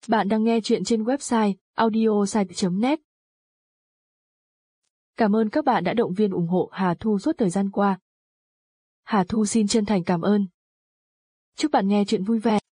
Bạn đang nghe chuyện trên website audiosite.net. Cảm ơn các bạn đã động viên ủng hộ Hà Thu suốt thời gian qua. Hà Thu xin chân thành cảm ơn. Chúc bạn nghe chuyện vui vẻ.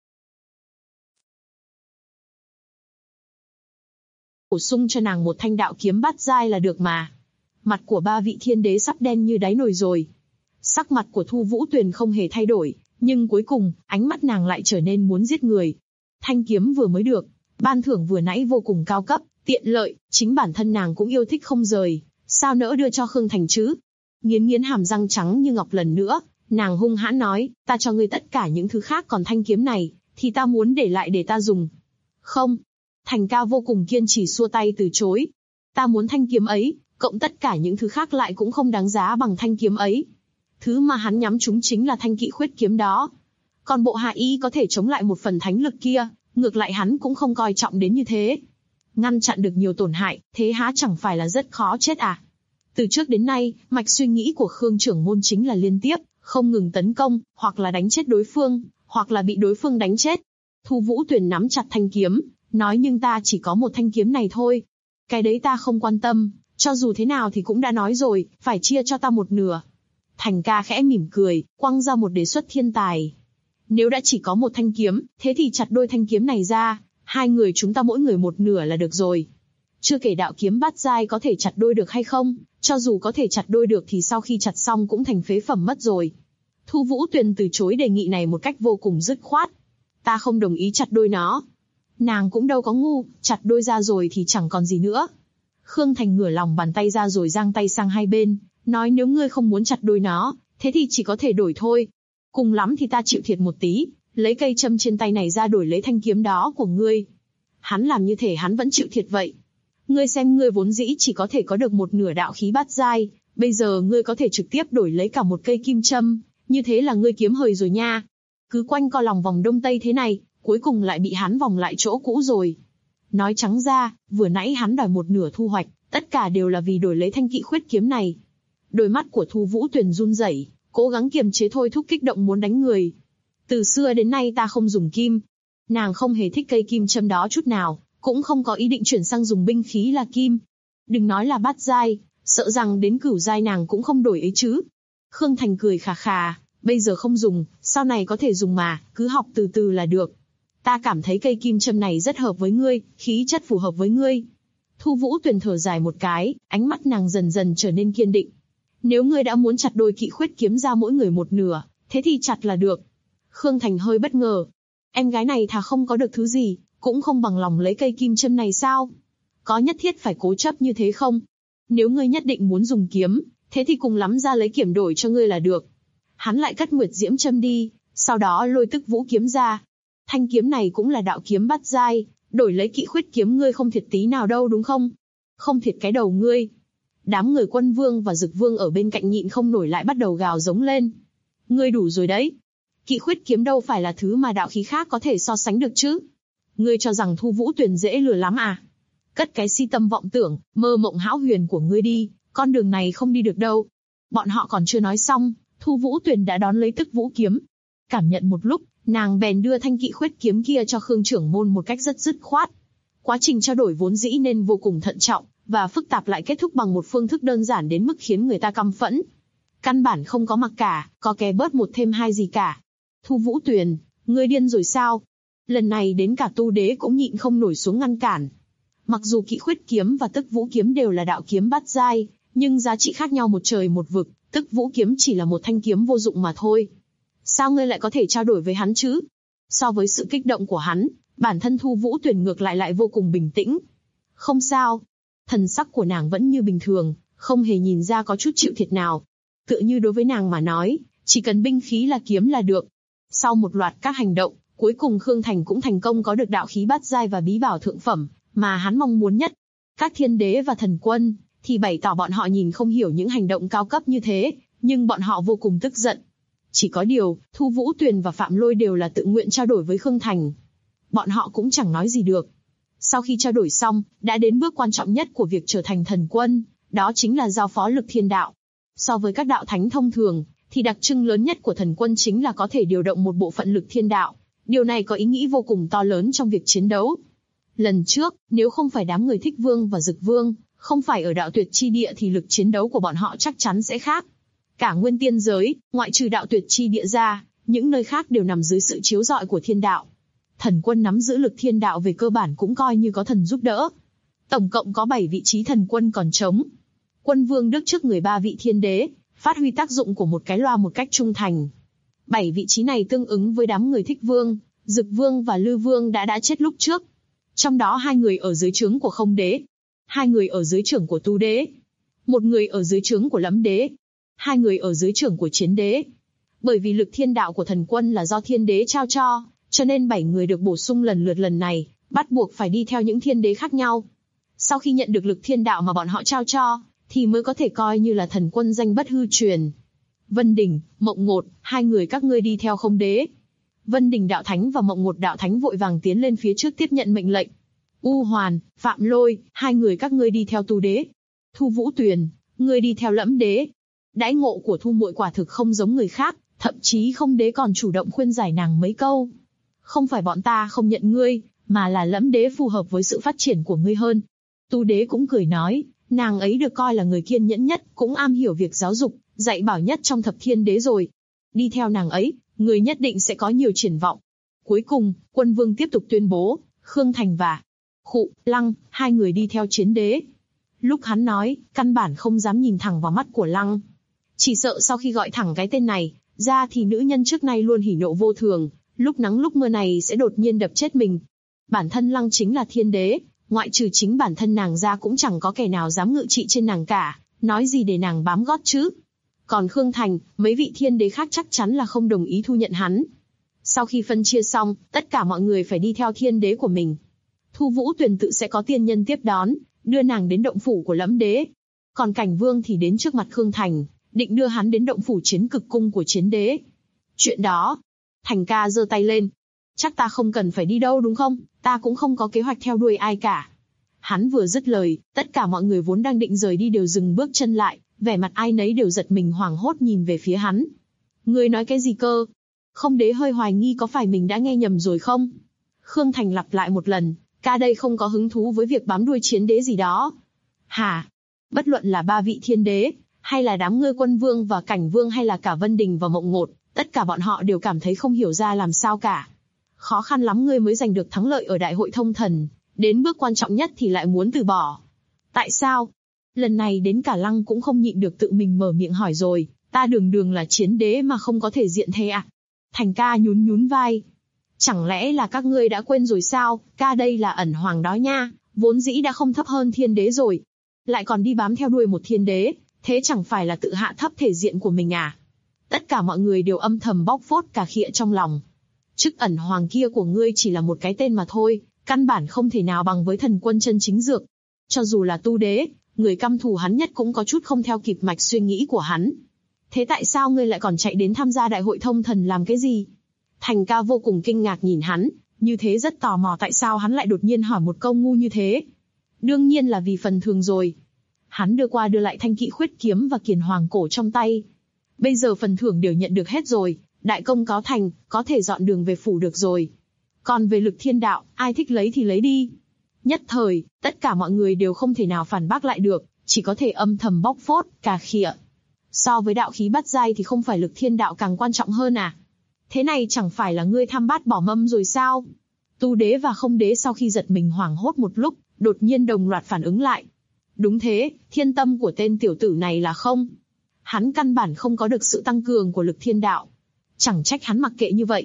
Bổ sung cho nàng một thanh đạo kiếm bát giai là được mà. Mặt của ba vị thiên đế sắp đen như đáy nồi rồi. Sắc mặt của Thu Vũ Tuyền không hề thay đổi, nhưng cuối cùng, ánh mắt nàng lại trở nên muốn giết người. Thanh kiếm vừa mới được, ban thưởng vừa nãy vô cùng cao cấp, tiện lợi, chính bản thân nàng cũng yêu thích không rời, sao nỡ đưa cho Khương Thành chứ? Nghiến nghiến hàm răng trắng như ngọc lần nữa, nàng hung hãn nói, ta cho ngươi tất cả những thứ khác, còn thanh kiếm này, thì ta muốn để lại để ta dùng. Không. Thành ca vô cùng kiên trì xua tay từ chối. Ta muốn thanh kiếm ấy, cộng tất cả những thứ khác lại cũng không đáng giá bằng thanh kiếm ấy. Thứ mà hắn nhắm trúng chính là thanh kỵ khuyết kiếm đó. Còn bộ hạ y có thể chống lại một phần thánh lực kia, ngược lại hắn cũng không coi trọng đến như thế. Ngăn chặn được nhiều tổn hại, thế há chẳng phải là rất khó chết à? Từ trước đến nay, mạch suy nghĩ của Khương trưởng môn chính là liên tiếp, không ngừng tấn công, hoặc là đánh chết đối phương, hoặc là bị đối phương đánh chết. Thu Vũ Tuyền nắm chặt thanh kiếm, nói nhưng ta chỉ có một thanh kiếm này thôi. Cái đấy ta không quan tâm, cho dù thế nào thì cũng đã nói rồi, phải chia cho ta một nửa. Thành ca khẽ mỉm cười, quăng ra một đề xuất thiên tài. Nếu đã chỉ có một thanh kiếm, thế thì chặt đôi thanh kiếm này ra, hai người chúng ta mỗi người một nửa là được rồi. Chưa kể đạo kiếm bát giai có thể chặt đôi được hay không, cho dù có thể chặt đôi được thì sau khi chặt xong cũng thành phế phẩm mất rồi. Thu Vũ Tuyền từ chối đề nghị này một cách vô cùng dứt khoát. Ta không đồng ý chặt đôi nó. Nàng cũng đâu có ngu, chặt đôi ra rồi thì chẳng còn gì nữa. Khương Thành ngửa lòng bàn tay ra rồi giang tay sang hai bên, nói nếu ngươi không muốn chặt đôi nó, thế thì chỉ có thể đổi thôi. Cùng lắm thì ta chịu thiệt một tí, lấy cây châm trên tay này ra đổi lấy thanh kiếm đó của ngươi. Hắn làm như thể hắn vẫn chịu thiệt vậy. Ngươi xem, ngươi vốn dĩ chỉ có thể có được một nửa đạo khí bát giai, bây giờ ngươi có thể trực tiếp đổi lấy cả một cây kim châm, như thế là ngươi kiếm hời rồi nha. Cứ quanh co lòng vòng đông tây thế này, cuối cùng lại bị hắn vòng lại chỗ cũ rồi. Nói trắng ra, vừa nãy hắn đòi một nửa thu hoạch, tất cả đều là vì đổi lấy thanh kỵ khuyết kiếm này. Đôi mắt của Thu Vũ Tuyền run rẩy, cố gắng kiềm chế thôi thúc kích động muốn đánh người. Từ xưa đến nay ta không dùng kim. Nàng không hề thích cây kim châm đó chút nào, cũng không có ý định chuyển sang dùng binh khí là kim. Đừng nói là bát giai, sợ rằng đến cửu giai nàng cũng không đổi ấy chứ. Khương Thành cười khà khà, bây giờ không dùng, sau này có thể dùng mà, cứ học từ từ là được. Ta cảm thấy cây kim châm này rất hợp với ngươi, khí chất phù hợp với ngươi. Thu Vũ Tuyền thở dài một cái, ánh mắt nàng dần dần trở nên kiên định. Nếu ngươi đã muốn chặt đôi kỵ khuyết kiếm ra mỗi người một nửa, thế thì chặt là được. Khương Thành hơi bất ngờ. Em gái này thà không có được thứ gì, cũng không bằng lòng lấy cây kim châm này sao? Có nhất thiết phải cố chấp như thế không? Nếu ngươi nhất định muốn dùng kiếm, thế thì cùng lắm ra lấy kiểm đổi cho ngươi là được. Hắn lại cất nguyệt diễm châm đi, sau đó lôi tức vũ kiếm ra. Thanh kiếm này cũng là đạo kiếm bát giai, đổi lấy kỵ khuyết kiếm ngươi không thiệt tí nào đâu đúng không? Không thiệt cái đầu ngươi. Đám người Quân Vương và Dực Vương ở bên cạnh nhịn không nổi lại bắt đầu gào giống lên. Ngươi đủ rồi đấy. Kỵ khuyết kiếm đâu phải là thứ mà đạo khí khác có thể so sánh được chứ. Ngươi cho rằng Thu Vũ Tuyền dễ lừa lắm à? Cất cái si tâm vọng tưởng, mơ mộng hão huyền của ngươi đi, con đường này không đi được đâu. Bọn họ còn chưa nói xong, Thu Vũ Tuyền đã đón lấy tức vũ kiếm. Cảm nhận một lúc, nàng bèn đưa thanh kỵ khuyết kiếm kia cho Khương trưởng môn một cách rất dứt khoát. Quá trình trao đổi vốn dĩ nên vô cùng thận trọng, và phức tạp lại kết thúc bằng một phương thức đơn giản đến mức khiến người ta căm phẫn. Căn bản không có mặc cả, có kè bớt một thêm hai gì cả. Thu Vũ Tuyền, ngươi điên rồi sao? Lần này đến cả tu đế cũng nhịn không nổi xuống ngăn cản. Mặc dù kỵ khuyết kiếm và tức vũ kiếm đều là đạo kiếm bát giai, nhưng giá trị khác nhau một trời một vực, tức vũ kiếm chỉ là một thanh kiếm vô dụng mà thôi. Sao ngươi lại có thể trao đổi với hắn chứ? So với sự kích động của hắn, bản thân Thu Vũ Tuyền ngược lại vô cùng bình tĩnh. Không sao. Thần sắc của nàng vẫn như bình thường, không hề nhìn ra có chút chịu thiệt nào. Tựa như đối với nàng mà nói, chỉ cần binh khí là kiếm là được. Sau một loạt các hành động, cuối cùng Khương Thành cũng thành công có được đạo khí bát giai và bí bảo thượng phẩm, mà hắn mong muốn nhất. Các thiên đế và thần quân, thì bày tỏ bọn họ nhìn không hiểu những hành động cao cấp như thế, nhưng bọn họ vô cùng tức giận. Chỉ có điều, Thu Vũ Tuyền và Phạm Lôi đều là tự nguyện trao đổi với Khương Thành. Bọn họ cũng chẳng nói gì được. Sau khi trao đổi xong, đã đến bước quan trọng nhất của việc trở thành thần quân, đó chính là giao phó lực thiên đạo. So với các đạo thánh thông thường, thì đặc trưng lớn nhất của thần quân chính là có thể điều động một bộ phận lực thiên đạo, Điều này có ý nghĩa vô cùng to lớn trong việc chiến đấu. Lần trước, nếu không phải đám người Thích Vương và Dực Vương, không phải ở đạo tuyệt chi địa thì lực chiến đấu của bọn họ chắc chắn sẽ khác. Cả nguyên tiên giới, ngoại trừ đạo tuyệt chi địa ra, những nơi khác đều nằm dưới sự chiếu rọi của thiên đạo. Thần quân nắm giữ lực thiên đạo về cơ bản cũng coi như có thần giúp đỡ. Tổng cộng có 7 vị trí thần quân còn trống. Quân vương đứng trước người 3 vị thiên đế, phát huy tác dụng của một cái loa một cách trung thành. 7 vị trí này tương ứng với đám người Thích Vương, Dực Vương và Lư Vương đã chết lúc trước. Trong đó 2 người ở dưới trướng của Không Đế, 2 người ở dưới trướng của Tu Đế, 1 người ở dưới trướng của Lẫm Đế, 2 người ở dưới trướng của Chiến Đế. Bởi vì lực thiên đạo của thần quân là do thiên đế trao cho nên 7 người được bổ sung lần lượt lần này, bắt buộc phải đi theo những thiên đế khác nhau. Sau khi nhận được lực thiên đạo mà bọn họ trao cho, thì mới có thể coi như là thần quân danh bất hư truyền. Vân Đình, Mộng Ngột, 2 người các ngươi đi theo Không Đế. Vân Đình đạo thánh và Mộng Ngột đạo thánh vội vàng tiến lên phía trước tiếp nhận mệnh lệnh. U Hoàn, Phạm Lôi, 2 người các ngươi đi theo Tu Đế. Thu Vũ Tuyền, ngươi đi theo Lẫm Đế. Đãi ngộ của Thu muội quả thực không giống người khác, thậm chí Không Đế còn chủ động khuyên giải nàng mấy câu. Không phải bọn ta không nhận ngươi, mà là Lẫm Đế phù hợp với sự phát triển của ngươi hơn. Tu Đế cũng cười nói, nàng ấy được coi là người kiên nhẫn nhất, cũng am hiểu việc giáo dục, dạy bảo nhất trong thập thiên đế rồi. Đi theo nàng ấy, người nhất định sẽ có nhiều triển vọng. Cuối cùng, Quân Vương tiếp tục tuyên bố, Khương Thành và Lăng, 2 người đi theo Chiến Đế. Lúc hắn nói, căn bản không dám nhìn thẳng vào mắt của Lăng. Chỉ sợ sau khi gọi thẳng cái tên này ra thì nữ nhân trước nay luôn hỉ nộ vô thường, lúc nắng lúc mưa này sẽ đột nhiên đập chết mình. Bản thân Lăng chính là thiên đế, ngoại trừ chính bản thân nàng ra cũng chẳng có kẻ nào dám ngự trị trên nàng cả, nói gì để nàng bám gót chứ. Còn Khương Thành, mấy vị thiên đế khác chắc chắn là không đồng ý thu nhận hắn. Sau khi phân chia xong, tất cả mọi người phải đi theo thiên đế của mình. Thu Vũ Tuyền tự sẽ có tiên nhân tiếp đón, đưa nàng đến động phủ của Lẫm Đế. Còn Cảnh Vương thì đến trước mặt Khương Thành, định đưa hắn đến động phủ Chiến Cực Cung của Chiến Đế. Chuyện đó, Thành ca giơ tay lên. Chắc ta không cần phải đi đâu đúng không? Ta cũng không có kế hoạch theo đuôi ai cả. Hắn vừa dứt lời, tất cả mọi người vốn đang định rời đi đều dừng bước chân lại, vẻ mặt ai nấy đều giật mình hoảng hốt nhìn về phía hắn. Ngươi nói cái gì cơ? Không Đế hơi hoài nghi có phải mình đã nghe nhầm rồi không? Khương Thành lặp lại một lần, ca đây không có hứng thú với việc bám đuôi Chiến Đế gì đó. Hả? Bất luận là 3 vị thiên đế, hay là đám ngươi Quân Vương và Cảnh Vương hay là cả Vân Đình và Mộng Ngột, tất cả bọn họ đều cảm thấy không hiểu ra làm sao cả. Khó khăn lắm ngươi mới giành được thắng lợi ở Đại hội Thông Thần, đến bước quan trọng nhất thì lại muốn từ bỏ. Tại sao? Lần này đến cả Lăng cũng không nhịn được tự mình mở miệng hỏi rồi, ta đường là Chiến Đế mà không có thể diện thế à? Thành ca nhún vai. Chẳng lẽ là các ngươi đã quên rồi sao, ca đây là ẩn hoàng đó nha, vốn dĩ đã không thấp hơn thiên đế rồi. Lại còn đi bám theo đuôi một thiên đế, thế chẳng phải là tự hạ thấp thể diện của mình à? Tất cả mọi người đều âm thầm bóc phốt cà khịa trong lòng. Chức ẩn hoàng kia của ngươi chỉ là một cái tên mà thôi, căn bản không thể nào bằng với thần quân chân chính dược. Cho dù là Tu Đế, người căm thù hắn nhất cũng có chút không theo kịp mạch suy nghĩ của hắn. Thế tại sao ngươi lại còn chạy đến tham gia Đại hội Thông Thần làm cái gì? Thành ca vô cùng kinh ngạc nhìn hắn, như thế rất tò mò tại sao hắn lại đột nhiên hỏi một câu ngu như thế. Đương nhiên là vì phần thưởng rồi. Hắn đưa qua đưa lại thanh kỵ khuyết kiếm và kiền hoàng cổ trong tay. Bây giờ phần thưởng đều nhận được hết rồi, đại công cáo thành, có thể dọn đường về phủ được rồi. Còn về lực thiên đạo, ai thích lấy thì lấy đi. Nhất thời, tất cả mọi người đều không thể nào phản bác lại được, chỉ có thể âm thầm bóc phốt, cà khịa. So với đạo khí bát giai thì không phải lực thiên đạo càng quan trọng hơn à? Thế này chẳng phải là ngươi tham bát bỏ mâm rồi sao? Tu Đế và Không Đế sau khi giật mình hoảng hốt một lúc, đột nhiên đồng loạt phản ứng lại. Đúng thế, thiên tâm của tên tiểu tử này là không. Hắn căn bản không có được sự tăng cường của lực thiên đạo. Chẳng trách hắn mặc kệ như vậy.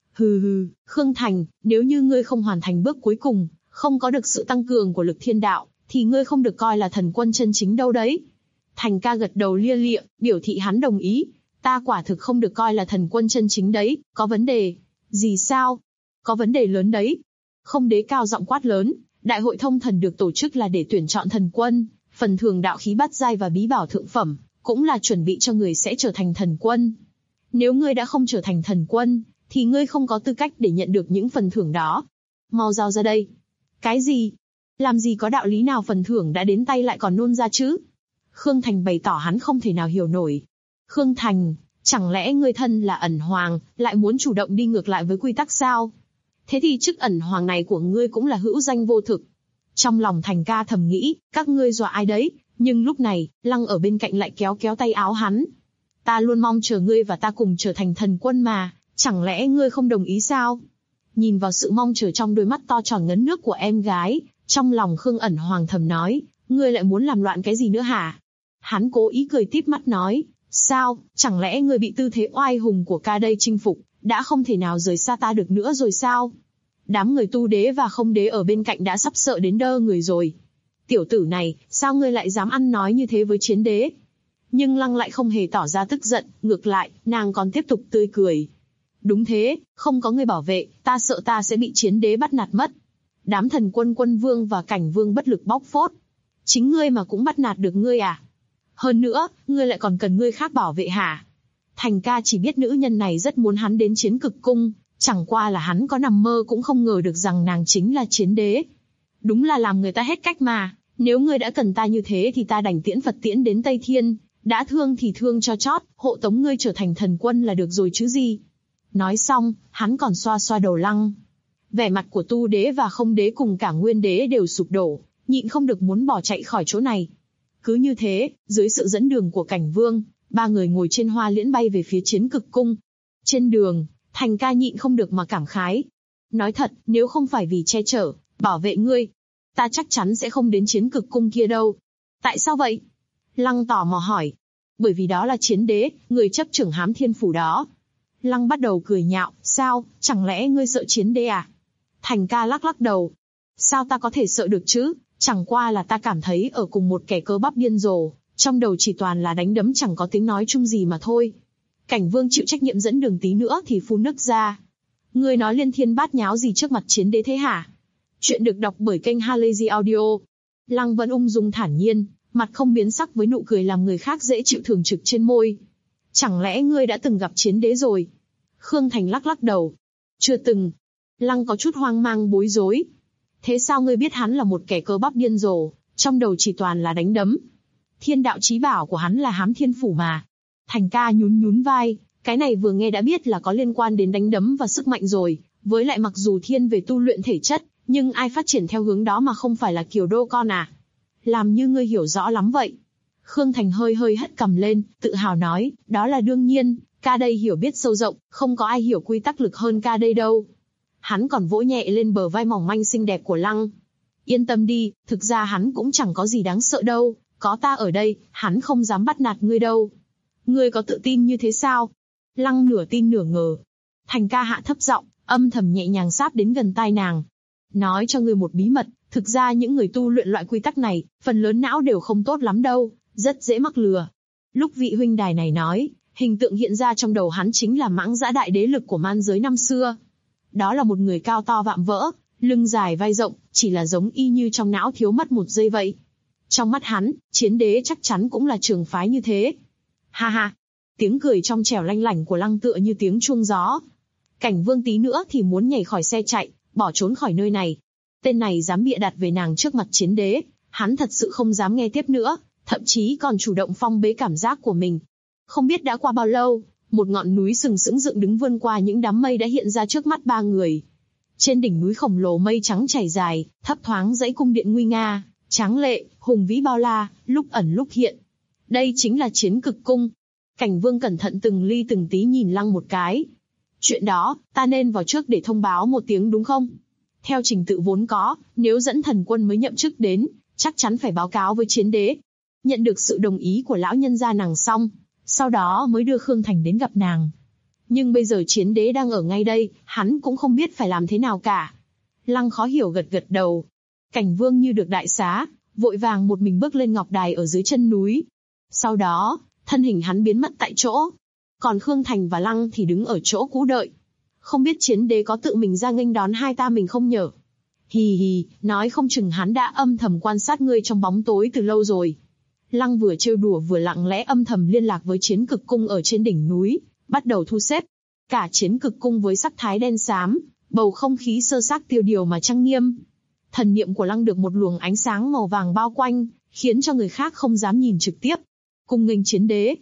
Hừ, Khương Thành, nếu như ngươi không hoàn thành bước cuối cùng, không có được sự tăng cường của lực thiên đạo, thì ngươi không được coi là thần quân chân chính đâu đấy. Thành ca gật đầu lia lịa, biểu thị hắn đồng ý. Ta quả thực không được coi là thần quân chân chính đấy, có vấn đề. Gì sao? Có vấn đề lớn đấy. Không Đế cao giọng quát lớn, Đại hội Thông Thần được tổ chức là để tuyển chọn thần quân, phần thưởng đạo khí bát giai và bí bảo thượng phẩm, cũng là chuẩn bị cho người sẽ trở thành thần quân. Nếu ngươi đã không trở thành thần quân, thì ngươi không có tư cách để nhận được những phần thưởng đó. Mau giao ra đây. Cái gì? Làm gì có đạo lý nào phần thưởng đã đến tay lại còn nôn ra chứ? Khương Thành bày tỏ hắn không thể nào hiểu nổi. Khương Thành, Chẳng lẽ ngươi thân là ẩn hoàng, lại muốn chủ động đi ngược lại với quy tắc sao? Thế thì chức ẩn hoàng này của ngươi cũng là hữu danh vô thực. Trong lòng Thành Ca thầm nghĩ, các ngươi dọa ai đấy? Nhưng lúc này, Lăng ở bên cạnh lại kéo kéo tay áo hắn. Ta luôn mong chờ ngươi và ta cùng trở thành thần quân mà, chẳng lẽ ngươi không đồng ý sao? Nhìn vào sự mong chờ trong đôi mắt to tròn ngấn nước của em gái, trong lòng Khương ẩn hoàng thầm nói, ngươi lại muốn làm loạn cái gì nữa hả? Hắn cố ý cười tít mắt nói, sao, chẳng lẽ ngươi bị tư thế oai hùng của ca đây chinh phục, đã không thể nào rời xa ta được nữa rồi sao? Đám người tu đế và không đế ở bên cạnh đã sắp sợ đến đơ người rồi. Tiểu tử này, sao ngươi lại dám ăn nói như thế với chiến đế? Nhưng Lăng lại không hề tỏ ra tức giận, ngược lại, nàng còn tiếp tục tươi cười. Đúng thế, không có người bảo vệ, ta sợ ta sẽ bị chiến đế bắt nạt mất. Đám thần quân quân vương và cảnh vương bất lực bóc phốt. Chính ngươi mà cũng bắt nạt được ngươi à? Hơn nữa, ngươi lại còn cần người khác bảo vệ hả? Thành Ca chỉ biết nữ nhân này rất muốn hắn đến Chiến Cực Cung, chẳng qua là hắn có nằm mơ cũng không ngờ được rằng nàng chính là chiến đế. Đúng là làm người ta hết cách mà, nếu ngươi đã cần ta như thế thì ta đành tiễn Phật tiễn đến Tây Thiên, đã thương thì thương cho chót, hộ tống ngươi trở thành thần quân là được rồi chứ gì. Nói xong, hắn còn xoa xoa đầu Lăng. Vẻ mặt của tu đế và không đế cùng cả nguyên đế đều sụp đổ, nhịn không được muốn bỏ chạy khỏi chỗ này. Cứ như thế, dưới sự dẫn đường của cảnh vương, ba người ngồi trên hoa liễn bay về phía Chiến Cực Cung. Trên đường, Thành Ca nhịn không được mà cảm khái. Nói thật, nếu không phải vì che chở, bảo vệ ngươi, ta chắc chắn sẽ không đến Chiến Cực Cung kia đâu. Tại sao vậy? Lăng tò mò hỏi. Bởi vì đó là chiến đế, người chấp trưởng Hám Thiên Phủ đó. Lăng bắt đầu cười nhạo, sao, chẳng lẽ ngươi sợ chiến đế à? Thành Ca lắc lắc đầu. Sao ta có thể sợ được chứ? Chẳng qua là ta cảm thấy ở cùng một kẻ cơ bắp điên rồ, trong đầu chỉ toàn là đánh đấm chẳng có tiếng nói chung gì mà thôi. Cảnh vương chịu trách nhiệm dẫn đường tí nữa thì phun nước ra. Ngươi nói liên thiên bát nháo gì trước mặt chiến đế thế hả? Chuyện được đọc bởi kênh Halazy Audio. Lăng vẫn ung dung thản nhiên, mặt không biến sắc với nụ cười làm người khác dễ chịu thường trực trên môi. Chẳng lẽ ngươi đã từng gặp chiến đế rồi? Khương Thành lắc lắc đầu. Chưa từng. Lăng có chút hoang mang bối rối. Thế sao ngươi biết hắn là một kẻ cơ bắp điên rồ, trong đầu chỉ toàn là đánh đấm? Thiên đạo chí bảo của hắn là Hám Thiên Phủ mà. Thành Ca nhún nhún vai, cái này vừa nghe đã biết là có liên quan đến đánh đấm và sức mạnh rồi, với lại mặc dù thiên về tu luyện thể chất, nhưng ai phát triển theo hướng đó mà không phải là Kiều Đô con à? Làm như ngươi hiểu rõ lắm vậy. Khương Thành hơi hơi hất cằm lên, tự hào nói, đó là đương nhiên, ca đây hiểu biết sâu rộng, không có ai hiểu quy tắc lực hơn ca đây đâu. Hắn còn vỗ nhẹ lên bờ vai mỏng manh xinh đẹp của Lăng. Yên tâm đi, thực ra hắn cũng chẳng có gì đáng sợ đâu, có ta ở đây, hắn không dám bắt nạt ngươi đâu. Ngươi có tự tin như thế sao? Lăng nửa tin nửa ngờ. Thành Ca hạ thấp giọng, âm thầm nhẹ nhàng sáp đến gần tai nàng. Nói cho ngươi một bí mật, thực ra những người tu luyện loại quy tắc này, phần lớn não đều không tốt lắm đâu, rất dễ mắc lừa. Lúc vị huynh đài này nói, hình tượng hiện ra trong đầu hắn chính là Mãng Dã đại đế lực của man giới năm xưa. Đó là một người cao to vạm vỡ, lưng dài vai rộng, chỉ là giống y như trong não thiếu mất một giây vậy. Trong mắt hắn, chiến đế chắc chắn cũng là trường phái như thế. Ha ha! Tiếng cười trong trẻo lanh lảnh của Lăng tựa như tiếng chuông gió. Cảnh vương tí nữa thì muốn nhảy khỏi xe chạy, bỏ trốn khỏi nơi này. Tên này dám bịa đặt về nàng trước mặt chiến đế, hắn thật sự không dám nghe tiếp nữa, thậm chí còn chủ động phong bế cảm giác của mình. Không biết đã qua bao lâu, một ngọn núi sừng sững dựng đứng vươn qua những đám mây đã hiện ra trước mắt ba người. Trên đỉnh núi khổng lồ mây trắng trải dài, thấp thoáng dãy cung điện nguy nga, tráng lệ, hùng vĩ bao la, lúc ẩn lúc hiện. Đây chính là Chiến Cực Cung. Cảnh vương cẩn thận từng ly từng tí nhìn Lăng một cái. Chuyện đó, ta nên vào trước để thông báo một tiếng đúng không? Theo trình tự vốn có, nếu dẫn thần quân mới nhậm chức đến, chắc chắn phải báo cáo với chiến đế. Nhận được sự đồng ý của lão nhân gia nàng xong, sau đó mới đưa Khương Thành đến gặp nàng. Nhưng bây giờ chiến đế đang ở ngay đây, hắn cũng không biết phải làm thế nào cả. Lăng khó hiểu gật gật đầu. Cảnh vương như được đại xá, vội vàng một mình bước lên ngọc đài ở dưới chân núi. Sau đó, thân hình hắn biến mất tại chỗ. Còn Khương Thành và Lăng thì đứng ở chỗ cũ đợi. Không biết chiến đế có tự mình ra nghênh đón hai ta mình không nhở? Hì hì, nói không chừng hắn đã âm thầm quan sát ngươi trong bóng tối từ lâu rồi. Lăng vừa trêu đùa vừa lặng lẽ âm thầm liên lạc với Chiến Cực Cung ở trên đỉnh núi, bắt đầu thu xếp. Cả Chiến Cực Cung với sắc thái đen xám, bầu không khí sơ xác tiêu điều mà trang nghiêm. Thần niệm của Lăng được một luồng ánh sáng màu vàng bao quanh, khiến cho người khác không dám nhìn trực tiếp. Cung nghênh chiến đế.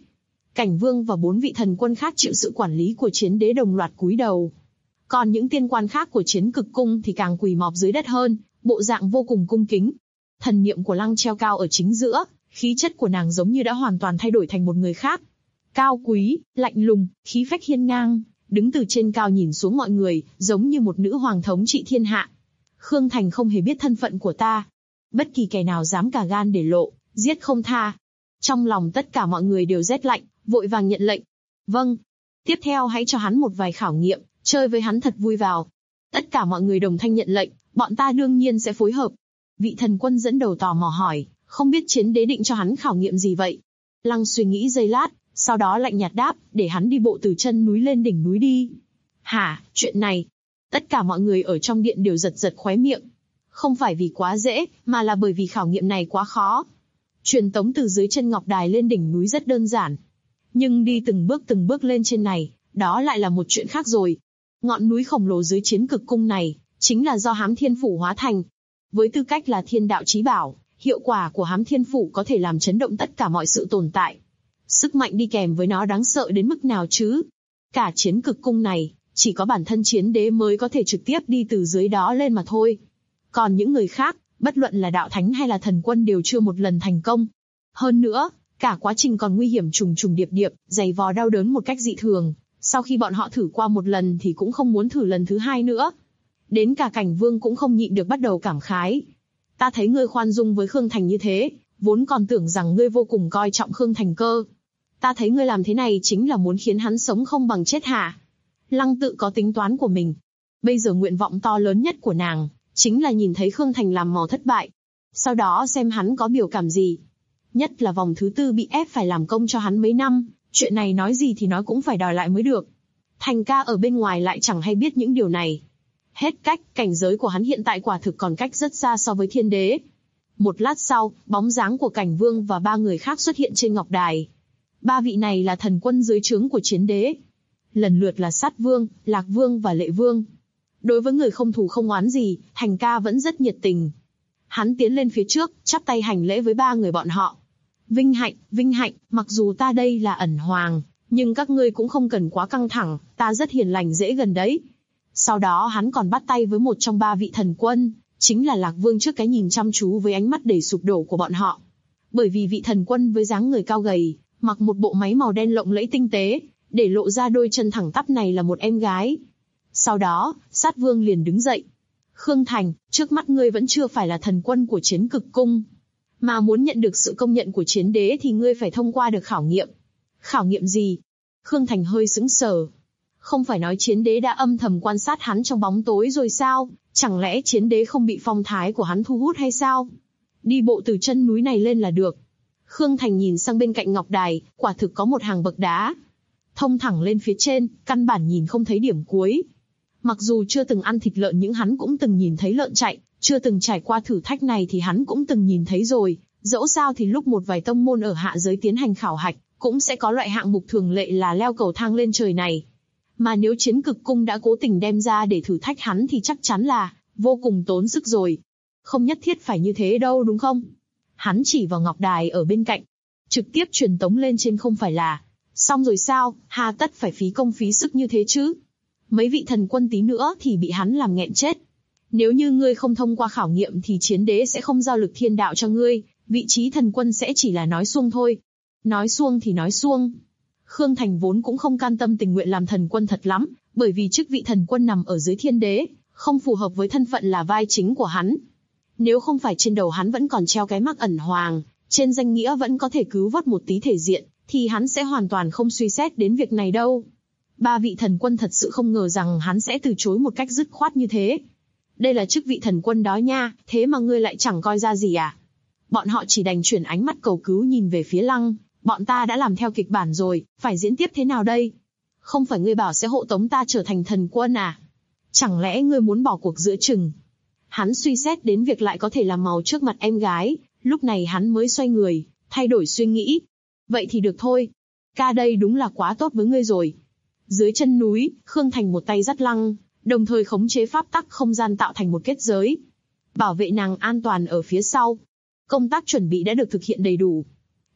Cảnh Vương và 4 vị thần quân khác chịu sự quản lý của Chiến Đế đồng loạt cúi đầu. Còn những tiên quan khác của Chiến Cực Cung thì càng quỳ mọp dưới đất hơn, bộ dạng vô cùng cung kính. Thần niệm của Lăng treo cao ở chính giữa, khí chất của nàng giống như đã hoàn toàn thay đổi thành một người khác. Cao quý, lạnh lùng, khí phách hiên ngang, đứng từ trên cao nhìn xuống mọi người, giống như một nữ hoàng thống trị thiên hạ. Khương Thành không hề biết thân phận của ta. Bất kỳ kẻ nào dám cả gan để lộ, giết không tha. Trong lòng tất cả mọi người đều rét lạnh, vội vàng nhận lệnh. Vâng. Tiếp theo hãy cho hắn một vài khảo nghiệm, chơi với hắn thật vui vào. Tất cả mọi người đồng thanh nhận lệnh, bọn ta đương nhiên sẽ phối hợp. Vị thần quân dẫn đầu tò mò hỏi, không biết Chiến Đế định cho hắn khảo nghiệm gì vậy? Lăng suy nghĩ giây lát, sau đó lạnh nhạt đáp, để hắn đi bộ từ chân núi lên đỉnh núi đi. Hả, chuyện này? Tất cả mọi người ở trong điện đều giật giật khóe miệng. Không phải vì quá dễ, mà là bởi vì khảo nghiệm này quá khó. Truyền tống từ dưới chân ngọc đài lên đỉnh núi rất đơn giản. Nhưng đi từng bước lên trên này, đó lại là một chuyện khác rồi. Ngọn núi khổng lồ dưới Chiến Cực Cung này, chính là do Hám Thiên Phủ hóa thành. Với tư cách là thiên đạo chí bảo, hiệu quả của Hám Thiên Phủ có thể làm chấn động tất cả mọi sự tồn tại. Sức mạnh đi kèm với nó đáng sợ đến mức nào chứ? Cả Chiến Cực Cung này, chỉ có bản thân Chiến Đế mới có thể trực tiếp đi từ dưới đó lên mà thôi. Còn những người khác, bất luận là đạo thánh hay là thần quân đều chưa một lần thành công. Hơn nữa, cả quá trình còn nguy hiểm trùng trùng điệp điệp, dày vò đau đớn một cách dị thường. Sau khi bọn họ thử qua một lần thì cũng không muốn thử lần thứ hai nữa. Đến cả Cảnh Vương cũng không nhịn được bắt đầu cảm khái. Ta thấy ngươi khoan dung với Khương Thành như thế, vốn còn tưởng rằng ngươi vô cùng coi trọng Khương Thành cơ. Ta thấy ngươi làm thế này chính là muốn khiến hắn sống không bằng chết hả? Lăng tự có tính toán của mình. Bây giờ nguyện vọng to lớn nhất của nàng, chính là nhìn thấy Khương Thành làm màu thất bại. Sau đó xem hắn có biểu cảm gì. Nhất là vòng thứ 4 bị ép phải làm công cho hắn mấy năm, chuyện này nói gì thì nói cũng phải đòi lại mới được. Thành ca ở bên ngoài lại chẳng hay biết những điều này. Hết cách, cảnh giới của hắn hiện tại quả thực còn cách rất xa so với thiên đế. Một lát sau, bóng dáng của Cảnh Vương và 3 người khác xuất hiện trên ngọc đài. 3 vị này là thần quân dưới trướng của Chiến Đế. Lần lượt là Sát Vương, Lạc Vương và Lệ Vương. Đối với người không thù không oán gì, Thành ca vẫn rất nhiệt tình. Hắn tiến lên phía trước, chắp tay hành lễ với 3 người bọn họ. Vinh hạnh, mặc dù ta đây là ẩn hoàng, nhưng các ngươi cũng không cần quá căng thẳng, ta rất hiền lành dễ gần đấy. Sau đó hắn còn bắt tay với một trong 3 vị thần quân, chính là Lạc Vương trước cái nhìn chăm chú với ánh mắt đầy sụp đổ của bọn họ. Bởi vì vị thần quân với dáng người cao gầy, mặc một bộ váy màu đen lộng lẫy tinh tế, để lộ ra đôi chân thẳng tắp này là một em gái. Sau đó, Sát Vương liền đứng dậy. Khương Thành, trước mắt ngươi vẫn chưa phải là thần quân của Chiến Cực Cung. Mà muốn nhận được sự công nhận của Chiến Đế thì ngươi phải thông qua được khảo nghiệm. Khảo nghiệm gì? Khương Thành hơi sững sờ. Không phải nói Chiến Đế đã âm thầm quan sát hắn trong bóng tối rồi sao? Chẳng lẽ Chiến Đế không bị phong thái của hắn thu hút hay sao? Đi bộ từ chân núi này lên là được. Khương Thành nhìn sang bên cạnh ngọc đài, quả thực có một hàng bậc đá. Thông thẳng lên phía trên, căn bản nhìn không thấy điểm cuối. Mặc dù chưa từng ăn thịt lợn nhưng hắn cũng từng nhìn thấy lợn chạy, chưa từng trải qua thử thách này thì hắn cũng từng nhìn thấy rồi. Dẫu sao thì lúc một vài tông môn ở hạ giới tiến hành khảo hạch, cũng sẽ có loại hạng mục thường lệ là leo cầu thang lên trời này. Mà nếu Chiến Cực Cung đã cố tình đem ra để thử thách hắn thì chắc chắn là vô cùng tốn sức rồi. Không nhất thiết phải như thế đâu đúng không? Hắn chỉ vào ngọc đài ở bên cạnh. Trực tiếp truyền tống lên trên không phải là xong rồi sao, hà tất phải phí công phí sức như thế chứ? Mấy vị thần quân tí nữa thì bị hắn làm nghẹn chết. Nếu như ngươi không thông qua khảo nghiệm thì Chiến Đế sẽ không giao lực thiên đạo cho ngươi, vị trí thần quân sẽ chỉ là nói suông thôi. Nói suông thì nói suông. Khương Thành vốn cũng không can tâm tình nguyện làm thần quân thật lắm, bởi vì chức vị thần quân nằm ở dưới thiên đế, không phù hợp với thân phận là vai chính của hắn. Nếu không phải trên đầu hắn vẫn còn treo cái mác ẩn hoàng, trên danh nghĩa vẫn có thể cứu vớt một tí thể diện, thì hắn sẽ hoàn toàn không suy xét đến việc này đâu. 3 vị thần quân thật sự không ngờ rằng hắn sẽ từ chối một cách dứt khoát như thế. Đây là chức vị thần quân đó nha, thế mà ngươi lại chẳng coi ra gì à? Bọn họ chỉ đành chuyển ánh mắt cầu cứu nhìn về phía Lăng, bọn ta đã làm theo kịch bản rồi, phải diễn tiếp thế nào đây? Không phải ngươi bảo sẽ hộ tống ta trở thành thần quân à? Chẳng lẽ ngươi muốn bỏ cuộc giữa chừng? Hắn suy xét đến việc lại có thể làm màu trước mặt em gái, lúc này hắn mới xoay người, thay đổi suy nghĩ. Vậy thì được thôi. Ca đây đúng là quá tốt với ngươi rồi. Dưới chân núi, Khương Thành một tay dắt Lăng, đồng thời khống chế pháp tắc không gian tạo thành một kết giới. Bảo vệ nàng an toàn ở phía sau. Công tác chuẩn bị đã được thực hiện đầy đủ.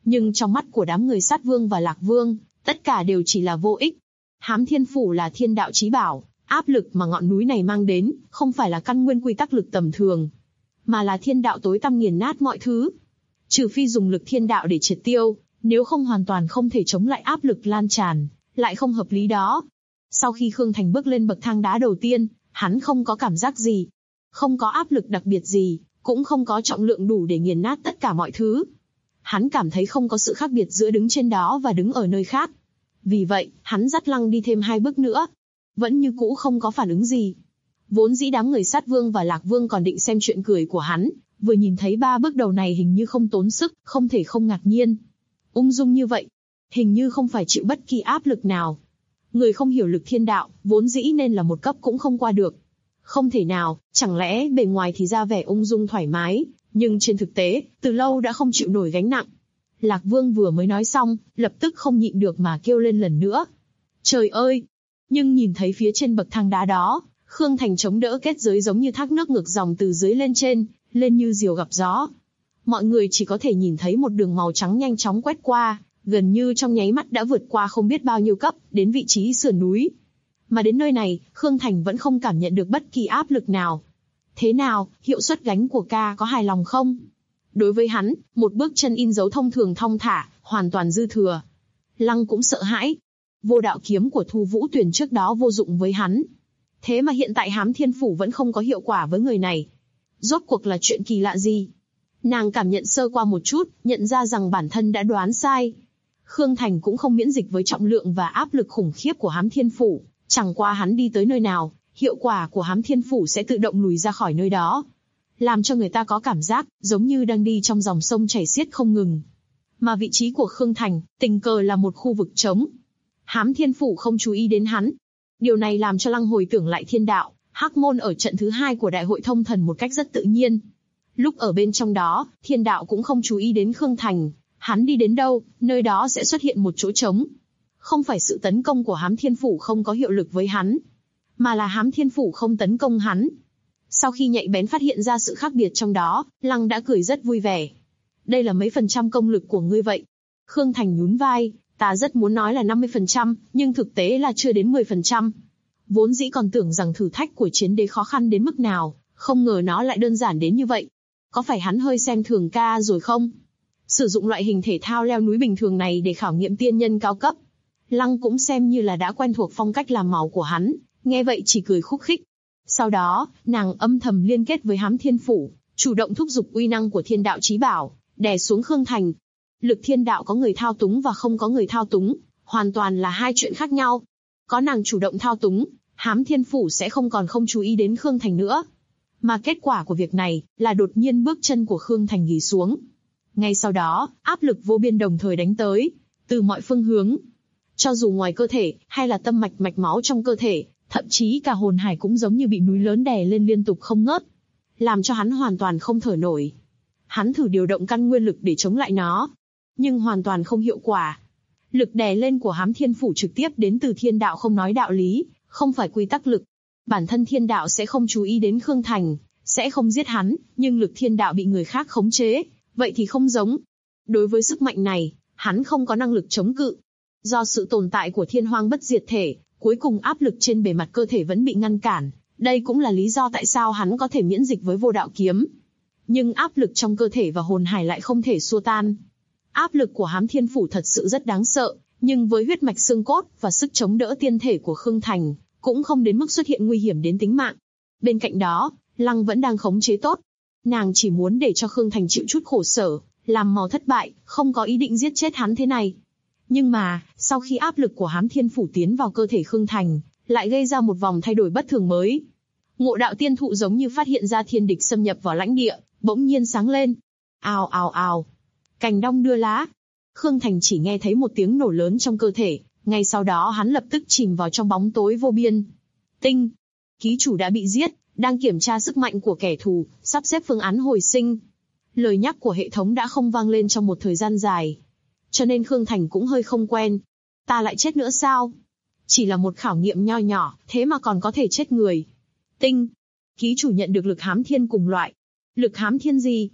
Nhưng trong mắt của đám người Sát Vương và Lạc Vương, tất cả đều chỉ là vô ích. Hám Thiên Phủ là thiên đạo chí bảo, áp lực mà ngọn núi này mang đến, không phải là căn nguyên quy tắc lực tầm thường, mà là thiên đạo tối tăm nghiền nát mọi thứ. Trừ phi dùng lực thiên đạo để triệt tiêu, nếu không hoàn toàn không thể chống lại áp lực lan tràn, lại không hợp lý đó. Sau khi Khương Thành bước lên bậc thang đá đầu tiên, hắn không có cảm giác gì, không có áp lực đặc biệt gì, cũng không có trọng lượng đủ để nghiền nát tất cả mọi thứ. Hắn cảm thấy không có sự khác biệt giữa đứng trên đó và đứng ở nơi khác. Vì vậy, hắn dắt Lăng đi thêm 2 bước nữa. Vẫn như cũ không có phản ứng gì. Vốn dĩ đám người Sát Vương và Lạc Vương còn định xem chuyện cười của hắn, vừa nhìn thấy 3 bước đầu này hình như không tốn sức, không thể không ngạc nhiên. Ung dung như vậy, hình như không phải chịu bất kỳ áp lực nào. Người không hiểu lực thiên đạo, vốn dĩ nên là một cấp cũng không qua được. Không thể nào, chẳng lẽ bề ngoài thì ra vẻ ung dung thoải mái, nhưng trên thực tế, từ lâu đã không chịu nổi gánh nặng. Lạc Vương vừa mới nói xong, lập tức không nhịn được mà kêu lên lần nữa. Trời ơi! Nhưng nhìn thấy phía trên bậc thang đá đó, Khương Thành chống đỡ kết giới giống như thác nước ngược dòng từ dưới lên trên, lên như diều gặp gió. Mọi người chỉ có thể nhìn thấy một đường màu trắng nhanh chóng quét qua, gần như trong nháy mắt đã vượt qua không biết bao nhiêu cấp, đến vị trí sườn núi. Mà đến nơi này, Khương Thành vẫn không cảm nhận được bất kỳ áp lực nào. Thế nào, hiệu suất gánh của ca có hài lòng không? Đối với hắn, một bước chân in dấu thông thường thong thả, hoàn toàn dư thừa. Lăng cũng sợ hãi. Vô đạo kiếm của Thu Vũ Tuyền trước đó vô dụng với hắn. Thế mà hiện tại Hám Thiên Phủ vẫn không có hiệu quả với người này. Rốt cuộc là chuyện kỳ lạ gì? Nàng cảm nhận sơ qua một chút, nhận ra rằng bản thân đã đoán sai. Khương Thành cũng không miễn dịch với trọng lượng và áp lực khủng khiếp của Hám Thiên Phủ. Chẳng qua hắn đi tới nơi nào, hiệu quả của Hám Thiên Phủ sẽ tự động lùi ra khỏi nơi đó. Làm cho người ta có cảm giác, giống như đang đi trong dòng sông chảy xiết không ngừng. Mà vị trí của Khương Thành, tình cờ là một khu vực trống. Hám Thiên Phủ không chú ý đến hắn. Điều này làm cho Lăng hồi tưởng lại thiên đạo, hắc môn ở trận thứ 2 của Đại hội Thông Thần một cách rất tự nhiên. Lúc ở bên trong đó, thiên đạo cũng không chú ý đến Khương Thành. Hắn đi đến đâu, nơi đó sẽ xuất hiện một chỗ trống. Không phải sự tấn công của Hám Thiên Phủ không có hiệu lực với hắn, mà là Hám Thiên Phủ không tấn công hắn. Sau khi nhạy bén phát hiện ra sự khác biệt trong đó, Lăng đã cười rất vui vẻ. Đây là mấy % công lực của ngươi vậy? Khương Thành nhún vai, ta rất muốn nói là 50%, nhưng thực tế là chưa đến 10%. Vốn dĩ còn tưởng rằng thử thách của chiến đế khó khăn đến mức nào, không ngờ nó lại đơn giản đến như vậy. Có phải hắn hơi xem thường ca rồi không? Sử dụng loại hình thể thao leo núi bình thường này để khảo nghiệm tiên nhân cao cấp. Lăng cũng xem như là đã quen thuộc phong cách làm màu của hắn, nghe vậy chỉ cười khúc khích. Sau đó, nàng âm thầm liên kết với Hám Thiên Phủ, chủ động thúc giục uy năng của thiên đạo chí bảo, đè xuống Khương Thành. Lực thiên đạo có người thao túng và không có người thao túng, hoàn toàn là hai chuyện khác nhau. Có nàng chủ động thao túng, Hám Thiên Phủ sẽ không còn không chú ý đến Khương Thành nữa. Mà kết quả của việc này là đột nhiên bước chân của Khương Thành ghì xuống. Ngay sau đó, áp lực vô biên đồng thời đánh tới, từ mọi phương hướng. Cho dù ngoài cơ thể, hay là tâm mạch máu trong cơ thể, thậm chí cả hồn hải cũng giống như bị núi lớn đè lên liên tục không ngớt, làm cho hắn hoàn toàn không thở nổi. Hắn thử điều động căn nguyên lực để chống lại nó, nhưng hoàn toàn không hiệu quả. Lực đè lên của Hám Thiên Phủ trực tiếp đến từ thiên đạo không nói đạo lý, không phải quy tắc lực. Bản thân thiên đạo sẽ không chú ý đến Khương Thành, sẽ không giết hắn, nhưng lực thiên đạo bị người khác khống chế, vậy thì không giống. Đối với sức mạnh này, hắn không có năng lực chống cự. Do sự tồn tại của thiên hoang bất diệt thể, cuối cùng áp lực trên bề mặt cơ thể vẫn bị ngăn cản. Đây cũng là lý do tại sao hắn có thể miễn dịch với vô đạo kiếm. Nhưng áp lực trong cơ thể và hồn hải lại không thể xua tan. Áp lực của Hám Thiên Phủ thật sự rất đáng sợ, nhưng với huyết mạch xương cốt và sức chống đỡ tiên thể của Khương Thành, cũng không đến mức xuất hiện nguy hiểm đến tính mạng. Bên cạnh đó, Lăng vẫn đang khống chế tốt. Nàng chỉ muốn để cho Khương Thành chịu chút khổ sở, làm màu thất bại, không có ý định giết chết hắn thế này. Nhưng mà, sau khi áp lực của Hám Thiên Phủ tiến vào cơ thể Khương Thành, lại gây ra một vòng thay đổi bất thường mới. Ngộ đạo tiên thụ giống như phát hiện ra thiên địch xâm nhập vào lãnh địa, bỗng nhiên sáng lên. Ào ào ào. Cành đong đưa lá. Khương Thành chỉ nghe thấy một tiếng nổ lớn trong cơ thể, ngay sau đó hắn lập tức chìm vào trong bóng tối vô biên. Tinh. Ký chủ đã bị giết, đang kiểm tra sức mạnh của kẻ thù, sắp xếp phương án hồi sinh. Lời nhắc của hệ thống đã không vang lên trong một thời gian dài. Cho nên Khương Thành cũng hơi không quen. Ta lại chết nữa sao? Chỉ là một khảo nghiệm nho nhỏ, thế mà còn có thể chết người. Tinh. Ký chủ nhận được lực hám thiên cùng loại. Lực hám thiên gì?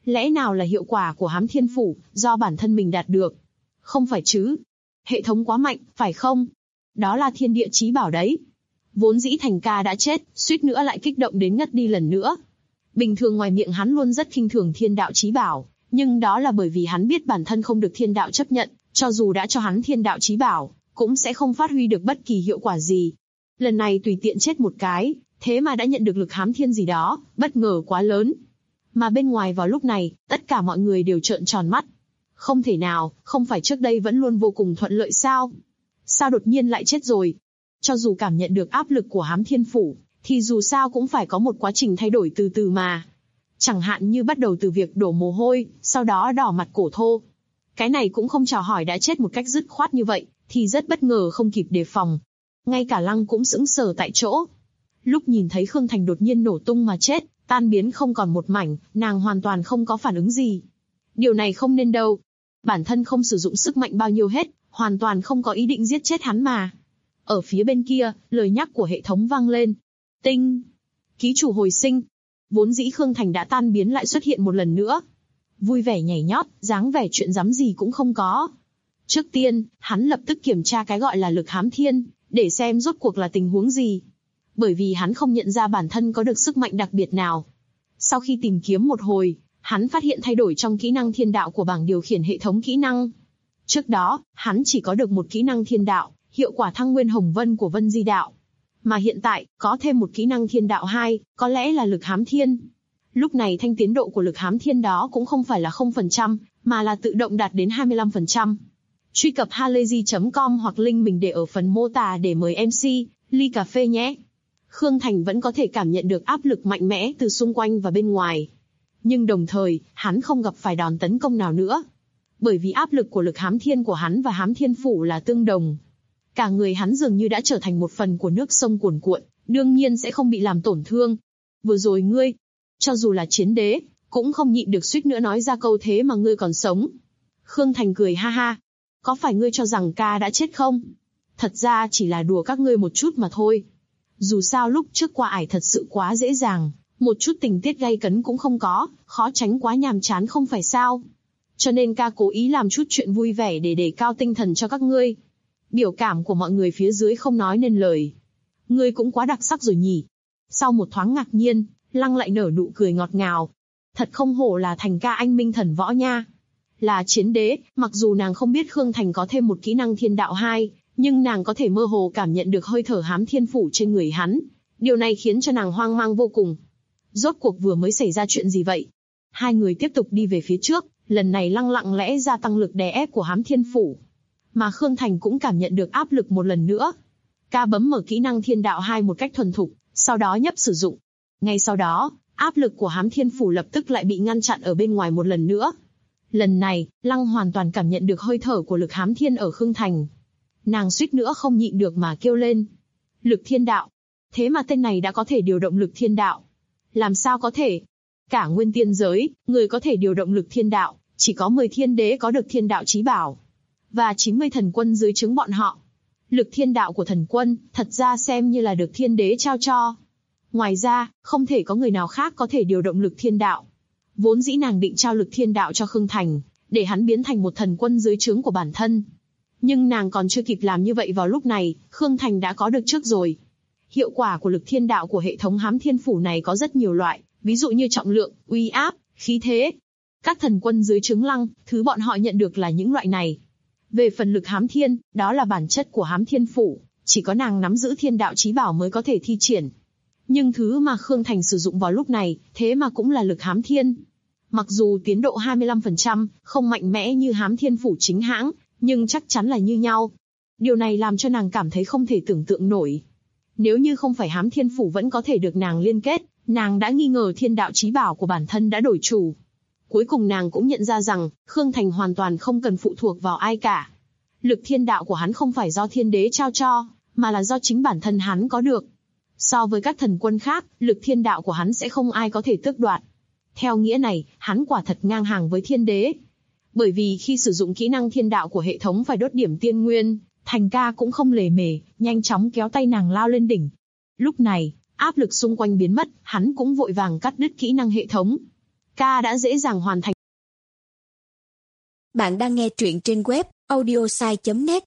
Lẽ nào là hiệu quả của hám thiên phủ, do bản thân mình đạt được? Không phải chứ. Hệ thống quá mạnh, phải không? Đó là thiên địa chí bảo đấy. Vốn dĩ Thành ca đã chết, suýt nữa lại kích động đến ngất đi lần nữa. Bình thường ngoài miệng hắn luôn rất khinh thường thiên đạo chí bảo, nhưng đó là bởi vì hắn biết bản thân không được thiên đạo chấp nhận, cho dù đã cho hắn thiên đạo chí bảo, cũng sẽ không phát huy được bất kỳ hiệu quả gì. Lần này tùy tiện chết một cái, thế mà đã nhận được lực hám thiên gì đó, bất ngờ quá lớn. Mà bên ngoài vào lúc này, tất cả mọi người đều trợn tròn mắt. Không thể nào, không phải trước đây vẫn luôn vô cùng thuận lợi sao? Sao đột nhiên lại chết rồi? Cho dù cảm nhận được áp lực của hám thiên phủ, thì dù sao cũng phải có một quá trình thay đổi từ từ mà. Chẳng hạn như bắt đầu từ việc đổ mồ hôi, sau đó đỏ mặt cổ thô. Cái này cũng không chào hỏi đã chết một cách dứt khoát như vậy, thì rất bất ngờ không kịp đề phòng. Ngay cả Lăng cũng sững sờ tại chỗ. Lúc nhìn thấy Khương Thành đột nhiên nổ tung mà chết, tan biến không còn một mảnh, nàng hoàn toàn không có phản ứng gì. Điều này không nên đâu. Bản thân không sử dụng sức mạnh bao nhiêu hết, hoàn toàn không có ý định giết chết hắn mà. Ở phía bên kia, lời nhắc của hệ thống vang lên. Tinh! Ký chủ hồi sinh. Vốn dĩ Khương Thành đã tan biến lại xuất hiện một lần nữa. Vui vẻ nhảy nhót, dáng vẻ chuyện dám gì cũng không có. Trước tiên, hắn lập tức kiểm tra cái gọi là lực hám thiên, để xem rốt cuộc là tình huống gì. Bởi vì hắn không nhận ra bản thân có được sức mạnh đặc biệt nào. Sau khi tìm kiếm một hồi, hắn phát hiện thay đổi trong kỹ năng thiên đạo của bảng điều khiển hệ thống kỹ năng. Trước đó, hắn chỉ có được một kỹ năng thiên đạo, hiệu quả thăng nguyên hồng vân của Vân Di đạo. Mà hiện tại, có thêm một kỹ năng thiên đạo 2, có lẽ là lực hám thiên. Lúc này thanh tiến độ của lực hám thiên đó cũng không phải là 0%, mà là tự động đạt đến 25%. Truy cập halayzi.com hoặc link mình để ở phần mô tả để mời MC, ly cà phê nhé. Khương Thành vẫn có thể cảm nhận được áp lực mạnh mẽ từ xung quanh và bên ngoài. Nhưng đồng thời, hắn không gặp phải đòn tấn công nào nữa. Bởi vì áp lực của lực hám thiên của hắn và hám thiên phủ là tương đồng. Cả người hắn dường như đã trở thành một phần của nước sông cuồn cuộn, đương nhiên sẽ không bị làm tổn thương. Vừa rồi ngươi, cho dù là chiến đế, cũng không nhịn được suýt nữa nói ra câu thế mà ngươi còn sống. Khương Thành cười ha ha. Có phải ngươi cho rằng ca đã chết không? Thật ra chỉ là đùa các ngươi một chút mà thôi. Dù sao lúc trước qua ải thật sự quá dễ dàng, một chút tình tiết gay cấn cũng không có, khó tránh quá nhàm chán không phải sao? Cho nên ca cố ý làm chút chuyện vui vẻ để đề cao tinh thần cho các ngươi. Biểu cảm của mọi người phía dưới không nói nên lời. Ngươi cũng quá đặc sắc rồi nhỉ? Sau một thoáng ngạc nhiên, Lăng lại nở nụ cười ngọt ngào. Thật không hổ là Thành ca anh minh thần võ nha. Là chiến đế, mặc dù nàng không biết Khương Thành có thêm một kỹ năng thiên đạo 2, nhưng nàng có thể mơ hồ cảm nhận được hơi thở hám thiên phủ trên người hắn. Điều này khiến cho nàng hoang mang vô cùng. Rốt cuộc vừa mới xảy ra chuyện gì vậy? Hai người tiếp tục đi về phía trước, lần này Lăng lặng lẽ gia tăng lực đè ép của hám thiên phủ. Mà Khương Thành cũng cảm nhận được áp lực một lần nữa. Ca bấm mở kỹ năng thiên đạo 2 một cách thuần thục, sau đó nhấp sử dụng. Ngay sau đó, áp lực của hám thiên phủ lập tức lại bị ngăn chặn ở bên ngoài một lần nữa. Lần này, Lăng hoàn toàn cảm nhận được hơi thở của lực hám thiên ở Khương Thành. Nàng suýt nữa không nhịn được mà kêu lên. Lực thiên đạo. Thế mà tên này đã có thể điều động lực thiên đạo. Làm sao có thể? Cả nguyên tiên giới, người có thể điều động lực thiên đạo, chỉ có 10 thiên đế có được thiên đạo chí bảo. Và 90 thần quân dưới trướng bọn họ. Lực thiên đạo của thần quân, thật ra xem như là được thiên đế trao cho. Ngoài ra, không thể có người nào khác có thể điều động lực thiên đạo. Vốn dĩ nàng định trao lực thiên đạo cho Khương Thành, để hắn biến thành một thần quân dưới trướng của bản thân. Nhưng nàng còn chưa kịp làm như vậy vào lúc này, Khương Thành đã có được trước rồi. Hiệu quả của lực thiên đạo của hệ thống hám thiên phủ này có rất nhiều loại, ví dụ như trọng lượng, uy áp, khí thế. Các thần quân dưới trướng Lăng, thứ bọn họ nhận được là những loại này. Về phần lực hám thiên, đó là bản chất của hám thiên phủ, chỉ có nàng nắm giữ thiên đạo chí bảo mới có thể thi triển. Nhưng thứ mà Khương Thành sử dụng vào lúc này, thế mà cũng là lực hám thiên. Mặc dù tiến độ 25%, không mạnh mẽ như hám thiên phủ chính hãng, nhưng chắc chắn là như nhau. Điều này làm cho nàng cảm thấy không thể tưởng tượng nổi. Nếu như không phải hám thiên phủ vẫn có thể được nàng liên kết, nàng đã nghi ngờ thiên đạo chí bảo của bản thân đã đổi chủ. Cuối cùng nàng cũng nhận ra rằng, Khương Thành hoàn toàn không cần phụ thuộc vào ai cả. Lực thiên đạo của hắn không phải do thiên đế trao cho, mà là do chính bản thân hắn có được. So với các thần quân khác, lực thiên đạo của hắn sẽ không ai có thể tước đoạt. Theo nghĩa này, hắn quả thật ngang hàng với thiên đế. Bởi vì khi sử dụng kỹ năng thiên đạo của hệ thống phải đốt điểm tiên nguyên, Thành ca cũng không lề mề, nhanh chóng kéo tay nàng lao lên đỉnh. Lúc này, áp lực xung quanh biến mất, hắn cũng vội vàng cắt đứt kỹ năng hệ thống. Ca đã dễ dàng hoàn thành. Bạn đang nghe truyện trên web audiosai.net.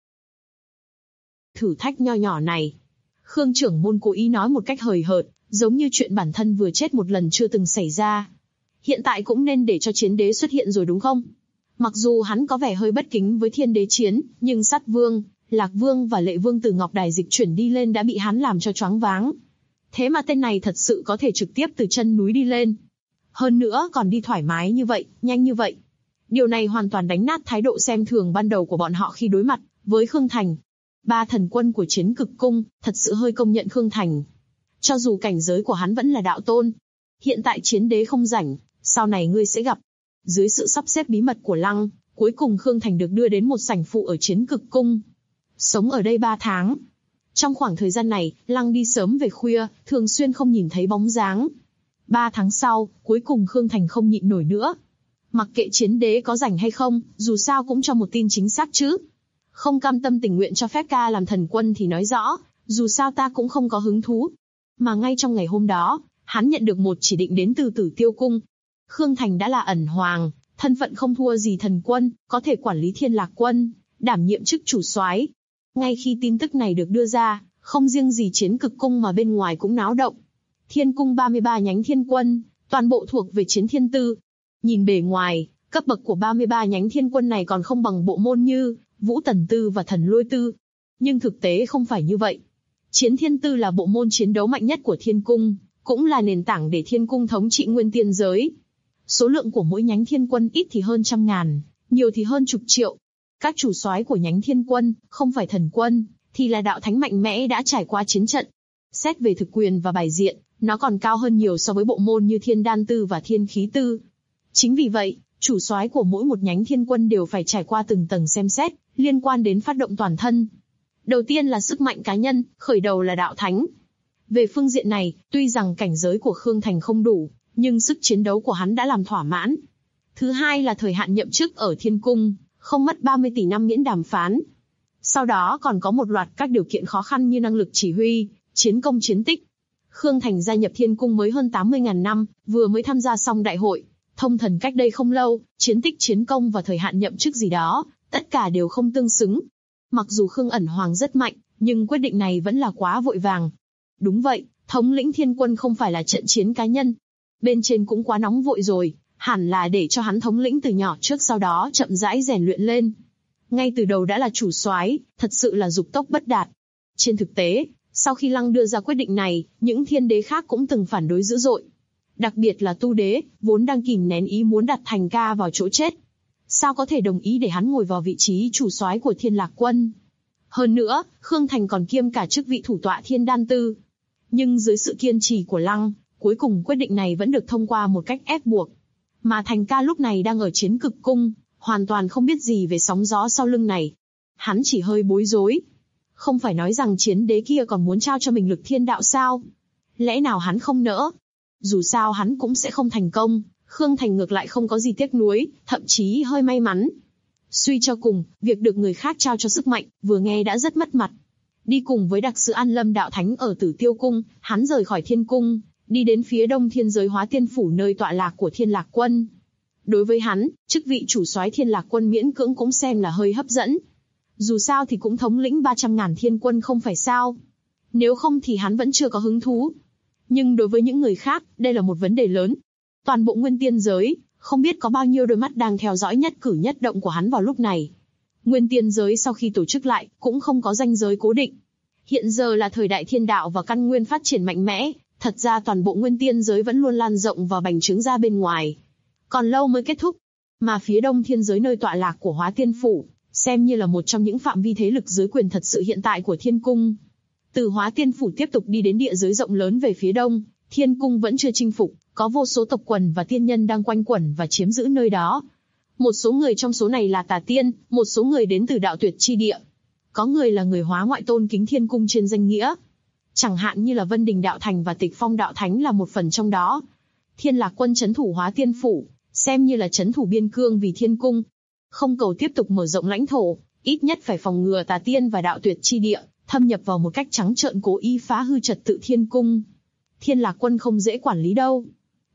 Thử thách nho nhỏ này. Khương trưởng môn cố ý nói một cách hời hợt, giống như chuyện bản thân vừa chết một lần chưa từng xảy ra. Hiện tại cũng nên để cho chiến đế xuất hiện rồi đúng không? Mặc dù hắn có vẻ hơi bất kính với thiên đế chiến, nhưng Sắt Vương, Lạc Vương và Lệ Vương từ Ngọc Đài dịch chuyển đi lên đã bị hắn làm cho choáng váng. Thế mà tên này thật sự có thể trực tiếp từ chân núi đi lên. Hơn nữa còn đi thoải mái như vậy, nhanh như vậy. Điều này hoàn toàn đánh nát thái độ xem thường ban đầu của bọn họ khi đối mặt với Khương Thành. 3 thần quân của Chiến Cực Cung thật sự hơi công nhận Khương Thành. Cho dù cảnh giới của hắn vẫn là đạo tôn. Hiện tại chiến đế không rảnh, sau này ngươi sẽ gặp. Dưới sự sắp xếp bí mật của Lăng, cuối cùng Khương Thành được đưa đến một sảnh phụ ở Chiến Cực Cung. Sống ở đây 3 tháng. Trong khoảng thời gian này, Lăng đi sớm về khuya, thường xuyên không nhìn thấy bóng dáng. 3 tháng sau, cuối cùng Khương Thành không nhịn nổi nữa. Mặc kệ chiến đế có rảnh hay không, dù sao cũng cho một tin chính xác chứ. Không cam tâm tình nguyện cho phép ca làm thần quân thì nói rõ, dù sao ta cũng không có hứng thú. Mà ngay trong ngày hôm đó, hắn nhận được một chỉ định đến từ Tử Tiêu Cung. Khương Thành đã là ẩn hoàng, thân phận không thua gì thần quân, có thể quản lý Thiên Lạc Quân, đảm nhiệm chức chủ soái. Ngay khi tin tức này được đưa ra, không riêng gì Chiến Cực Cung mà bên ngoài cũng náo động. Thiên Cung 33 nhánh thiên quân, toàn bộ thuộc về Chiến Thiên Tư. Nhìn bề ngoài, cấp bậc của 33 nhánh thiên quân này còn không bằng bộ môn như Vũ Tần Tư và Thần Lôi Tư. Nhưng thực tế không phải như vậy. Chiến Thiên Tư là bộ môn chiến đấu mạnh nhất của Thiên Cung, cũng là nền tảng để Thiên Cung thống trị nguyên tiên giới. Số lượng của mỗi nhánh thiên quân ít thì hơn 100.000, nhiều thì hơn chục triệu. Các chủ soái của nhánh thiên quân, không phải thần quân, thì là đạo thánh mạnh mẽ đã trải qua chiến trận. Xét về thực quyền và bài diện, nó còn cao hơn nhiều so với bộ môn như Thiên Đan Tư và Thiên Khí Tư. Chính vì vậy, chủ soái của mỗi một nhánh thiên quân đều phải trải qua từng tầng xem xét, liên quan đến phát động toàn thân. Đầu tiên là sức mạnh cá nhân, khởi đầu là đạo thánh. Về phương diện này, tuy rằng cảnh giới của Khương Thành không đủ, nhưng sức chiến đấu của hắn đã làm thỏa mãn. Thứ hai là thời hạn nhậm chức ở Thiên Cung, không mất 30 tỷ năm miễn đàm phán. Sau đó còn có một loạt các điều kiện khó khăn như năng lực chỉ huy, chiến công chiến tích. Khương Thành gia nhập Thiên Cung mới hơn 80.000 năm, vừa mới tham gia xong đại hội. Thông thần cách đây không lâu, chiến tích chiến công và thời hạn nhậm chức gì đó, tất cả đều không tương xứng. Mặc dù Khương Ẩn Hoàng rất mạnh, nhưng quyết định này vẫn là quá vội vàng. Đúng vậy, thống lĩnh thiên quân không phải là trận chiến cá nhân. Bên trên cũng quá nóng vội rồi, hẳn là để cho hắn thống lĩnh từ nhỏ trước sau đó chậm rãi rèn luyện lên. Ngay từ đầu đã là chủ soái, thật sự là dục tốc bất đạt. Trên thực tế, sau khi Lăng đưa ra quyết định này, những thiên đế khác cũng từng phản đối dữ dội. Đặc biệt là Tu Đế, vốn đang kìm nén ý muốn đặt Thành Ca vào chỗ chết. Sao có thể đồng ý để hắn ngồi vào vị trí chủ soái của Thiên Lạc Quân? Hơn nữa, Khương Thành còn kiêm cả chức vị thủ tọa Thiên Đan Tư. Nhưng dưới sự kiên trì của Lăng, cuối cùng quyết định này vẫn được thông qua một cách ép buộc. Mà Thành Ca lúc này đang ở Chiến Cực Cung, hoàn toàn không biết gì về sóng gió sau lưng này. Hắn chỉ hơi bối rối. Không phải nói rằng chiến đế kia còn muốn trao cho mình lực thiên đạo sao? Lẽ nào hắn không nỡ? Dù sao hắn cũng sẽ không thành công, Khương Thành ngược lại không có gì tiếc nuối, thậm chí hơi may mắn. Suy cho cùng, việc được người khác trao cho sức mạnh, vừa nghe đã rất mất mặt. Đi cùng với đặc sứ An Lâm đạo thánh ở Tử Tiêu Cung, hắn rời khỏi Thiên Cung, đi đến phía đông thiên giới Hóa Tiên Phủ nơi tọa lạc của Thiên Lạc Quân. Đối với hắn, chức vị chủ soái Thiên Lạc Quân miễn cưỡng cũng xem là hơi hấp dẫn. Dù sao thì cũng thống lĩnh 300.000 thiên quân không phải sao. Nếu không thì hắn vẫn chưa có hứng thú. Nhưng đối với những người khác, đây là một vấn đề lớn. Toàn bộ nguyên tiên giới, không biết có bao nhiêu đôi mắt đang theo dõi nhất cử nhất động của hắn vào lúc này. Nguyên tiên giới sau khi tổ chức lại, cũng không có ranh giới cố định. Hiện giờ là thời đại thiên đạo và căn nguyên phát triển mạnh mẽ, thật ra toàn bộ nguyên tiên giới vẫn luôn lan rộng và bành trướng ra bên ngoài. Còn lâu mới kết thúc. Mà phía đông thiên giới nơi tọa lạc của Hóa Tiên Phủ, xem như là một trong những phạm vi thế lực giới quyền thật sự hiện tại của Thiên Cung. Từ Hóa Tiên Phủ tiếp tục đi đến địa giới rộng lớn về phía đông, Thiên Cung vẫn chưa chinh phục, có vô số tộc quần và tiên nhân đang quanh quẩn và chiếm giữ nơi đó. Một số người trong số này là tà tiên, một số người đến từ đạo tuyệt chi địa. Có người là người hóa ngoại tôn kính Thiên Cung trên danh nghĩa. Chẳng hạn như là Vân Đình Đạo Thành và Tịch Phong Đạo Thánh là một phần trong đó. Thiên Lạc Quân trấn thủ Hóa Tiên Phủ, xem như là trấn thủ biên cương vì Thiên Cung. Không cầu tiếp tục mở rộng lãnh thổ, ít nhất phải phòng ngừa tà tiên và đạo tuyệt chi địa thâm nhập vào một cách trắng trợn cố ý phá hư trật tự Thiên Cung. Thiên Lạc Quân không dễ quản lý đâu.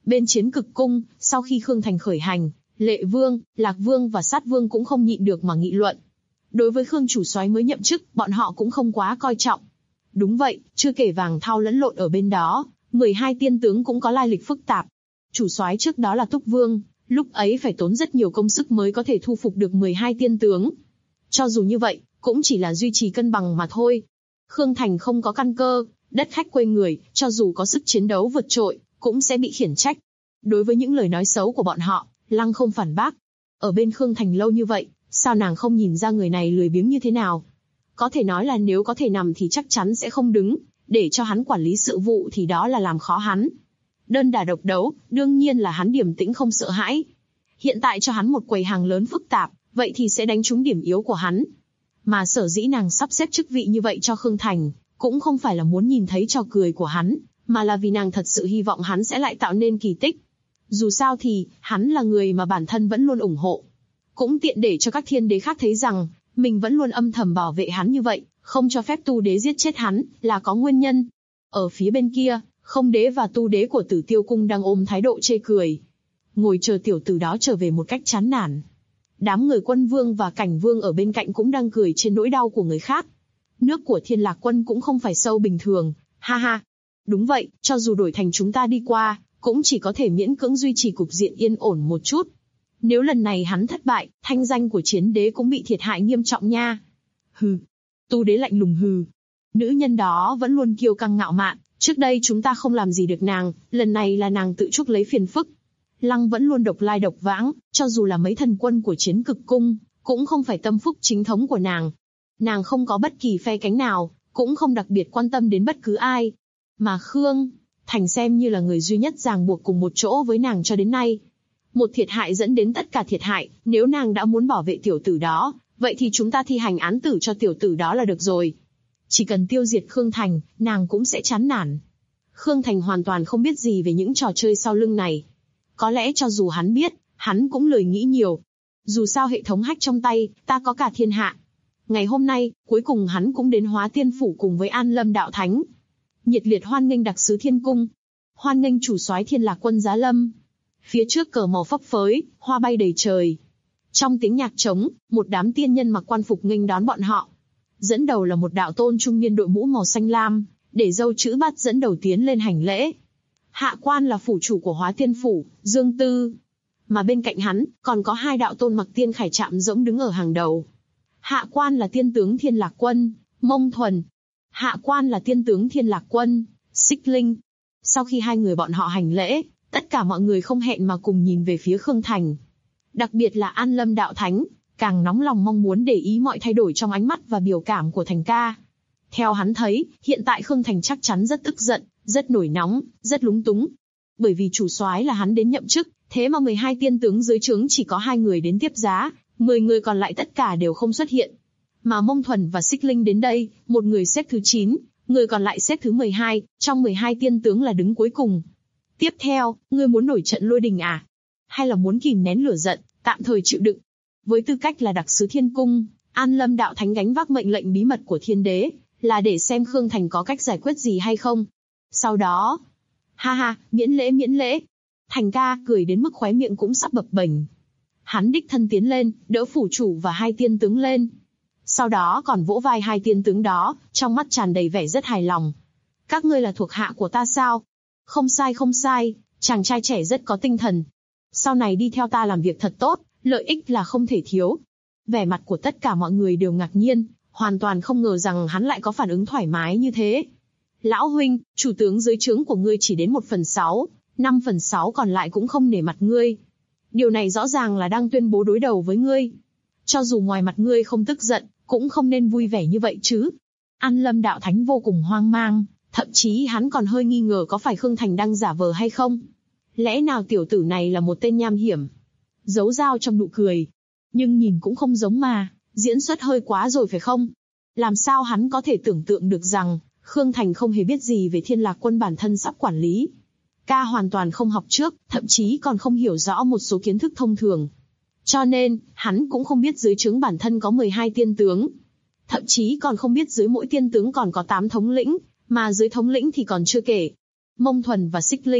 Bên Chiến Cực Cung, sau khi Khương Thành khởi hành, Lệ Vương, Lạc Vương và Sát Vương cũng không nhịn được mà nghị luận. Đối với Khương chủ soái mới nhậm chức, bọn họ cũng không quá coi trọng. Đúng vậy, chưa kể Vàng Thao lẫn lộn ở bên đó, 12 tiên tướng cũng có lai lịch phức tạp. Chủ soái trước đó là Túc Vương, lúc ấy phải tốn rất nhiều công sức mới có thể thu phục được 12 tiên tướng. Cho dù như vậy, cũng chỉ là duy trì cân bằng mà thôi. Khương Thành không có căn cơ, đất khách quê người, cho dù có sức chiến đấu vượt trội, cũng sẽ bị khiển trách. Đối với những lời nói xấu của bọn họ, Lăng không phản bác. Ở bên Khương Thành lâu như vậy, sao nàng không nhìn ra người này lười biếng như thế nào? Có thể nói là nếu có thể nằm thì chắc chắn sẽ không đứng, để cho hắn quản lý sự vụ thì đó là làm khó hắn. Đơn đả độc đấu, đương nhiên là hắn điềm tĩnh không sợ hãi. Hiện tại cho hắn một quầy hàng lớn phức tạp, vậy thì sẽ đánh trúng điểm yếu của hắn. Mà sở dĩ nàng sắp xếp chức vị như vậy cho Khương Thành, cũng không phải là muốn nhìn thấy trò cười của hắn, mà là vì nàng thật sự hy vọng hắn sẽ lại tạo nên kỳ tích. Dù sao thì, hắn là người mà bản thân vẫn luôn ủng hộ. Cũng tiện để cho các thiên đế khác thấy rằng, mình vẫn luôn âm thầm bảo vệ hắn như vậy, không cho phép tu đế giết chết hắn, là có nguyên nhân. Ở phía bên kia, Không đế và tu đế của Tử Tiêu Cung đang ôm thái độ chê cười. Ngồi chờ tiểu tử đó trở về một cách chán nản. Đám người Quân Vương và Cảnh Vương ở bên cạnh cũng đang cười trên nỗi đau của người khác. Nước của Thiên Lạc Quân cũng không phải sâu bình thường, ha ha. Đúng vậy, cho dù đổi thành chúng ta đi qua, cũng chỉ có thể miễn cưỡng duy trì cục diện yên ổn một chút. Nếu lần này hắn thất bại, thanh danh của Chiến đế cũng bị thiệt hại nghiêm trọng nha. Hừ. Tu đế lạnh lùng hừ. Nữ nhân đó vẫn luôn kiêu căng ngạo mạn, trước đây chúng ta không làm gì được nàng, lần này là nàng tự chuốc lấy phiền phức. Lăng vẫn luôn độc lai độc vãng, cho dù là mấy thần quân của Chiến Cực Cung, cũng không phải tâm phúc chính thống của nàng. Nàng không có bất kỳ phe cánh nào, cũng không đặc biệt quan tâm đến bất cứ ai. Mà Khương Thành xem như là người duy nhất ràng buộc cùng một chỗ với nàng cho đến nay. Một thiệt hại dẫn đến tất cả thiệt hại, nếu nàng đã muốn bảo vệ tiểu tử đó, vậy thì chúng ta thi hành án tử cho tiểu tử đó là được rồi. Chỉ cần tiêu diệt Khương Thành, nàng cũng sẽ chán nản. Khương Thành hoàn toàn không biết gì về những trò chơi sau lưng này. Có lẽ cho dù hắn biết, hắn cũng lười nghĩ nhiều. Dù sao hệ thống hack trong tay, ta có cả thiên hạ. Ngày hôm nay, cuối cùng hắn cũng đến Hóa Tiên Phủ cùng với An Lâm Đạo Thánh. Nhiệt liệt hoan nghênh đặc sứ Thiên Cung. Hoan nghênh chủ soái Thiên Lạc Quân giá lâm. Phía trước cờ màu phấp phới, hoa bay đầy trời. Trong tiếng nhạc trống, một đám tiên nhân mặc quan phục nghênh đón bọn họ. Dẫn đầu là một đạo tôn trung niên đội mũ màu xanh lam, để dâu chữ bát dẫn đầu tiến lên hành lễ. Hạ quan là phủ chủ của Hóa Tiên Phủ, Dương Tư. Mà bên cạnh hắn, còn có hai đạo tôn mặc tiên khải trạm rỗng đứng ở hàng đầu. Hạ quan là tiên tướng Thiên Lạc Quân, Mông Thuần. Hạ quan là tiên tướng Thiên Lạc Quân, Xích Linh. Sau khi hai người bọn họ hành lễ, tất cả mọi người không hẹn mà cùng nhìn về phía Khương Thành. Đặc biệt là An Lâm Đạo Thánh, càng nóng lòng mong muốn để ý mọi thay đổi trong ánh mắt và biểu cảm của Thành ca. Theo hắn thấy, hiện tại Khương Thành chắc chắn rất tức giận, rất nổi nóng, rất lúng túng. Bởi vì chủ soái là hắn đến nhậm chức, thế mà 12 tiên tướng dưới trướng chỉ có 2 người đến tiếp giá, 10 người còn lại tất cả đều không xuất hiện. Mà Mông Thuần và Xích Linh đến đây, một người xếp thứ 9, người còn lại xếp thứ 12, trong 12 tiên tướng là đứng cuối cùng. Tiếp theo, ngươi muốn nổi trận lôi đình à? Hay là muốn kìm nén lửa giận, tạm thời chịu đựng? Với tư cách là đặc sứ Thiên Cung, An Lâm Đạo Thánh gánh vác mệnh lệnh bí mật của Thiên Đế, là để xem Khương Thành có cách giải quyết gì hay không. Sau đó, ha ha, miễn lễ. Thành ca cười đến mức khóe miệng cũng sắp bập bềnh. Hắn đích thân tiến lên, đỡ phủ chủ và hai tiên tướng lên. Sau đó còn vỗ vai hai tiên tướng đó, trong mắt tràn đầy vẻ rất hài lòng. Các ngươi là thuộc hạ của ta sao? Không sai, chàng trai trẻ rất có tinh thần. Sau này đi theo ta làm việc thật tốt, lợi ích là không thể thiếu. Vẻ mặt của tất cả mọi người đều ngạc nhiên, hoàn toàn không ngờ rằng hắn lại có phản ứng thoải mái như thế. Lão huynh, chủ tướng dưới trướng của ngươi chỉ đến 1/6, 5/6 còn lại cũng không nể mặt ngươi. Điều này rõ ràng là đang tuyên bố đối đầu với ngươi. Cho dù ngoài mặt ngươi không tức giận, cũng không nên vui vẻ như vậy chứ. An Lâm Đạo Thánh vô cùng hoang mang, thậm chí hắn còn hơi nghi ngờ có phải Khương Thành đang giả vờ hay không. Lẽ nào tiểu tử này là một tên nham hiểm? Giấu dao trong nụ cười. Nhưng nhìn cũng không giống mà, diễn xuất hơi quá rồi phải không? Làm sao hắn có thể tưởng tượng được rằng, Khương Thành không hề biết gì về Thiên Lạc Quân bản thân sắp quản lý. Ca hoàn toàn không học trước, thậm chí còn không hiểu rõ một số kiến thức thông thường. Cho nên, hắn cũng không biết dưới trướng bản thân có 12 tiên tướng. Thậm chí còn không biết dưới mỗi tiên tướng còn có 8 thống lĩnh, mà dưới thống lĩnh thì còn chưa kể. Mông Thuần và Xích Linh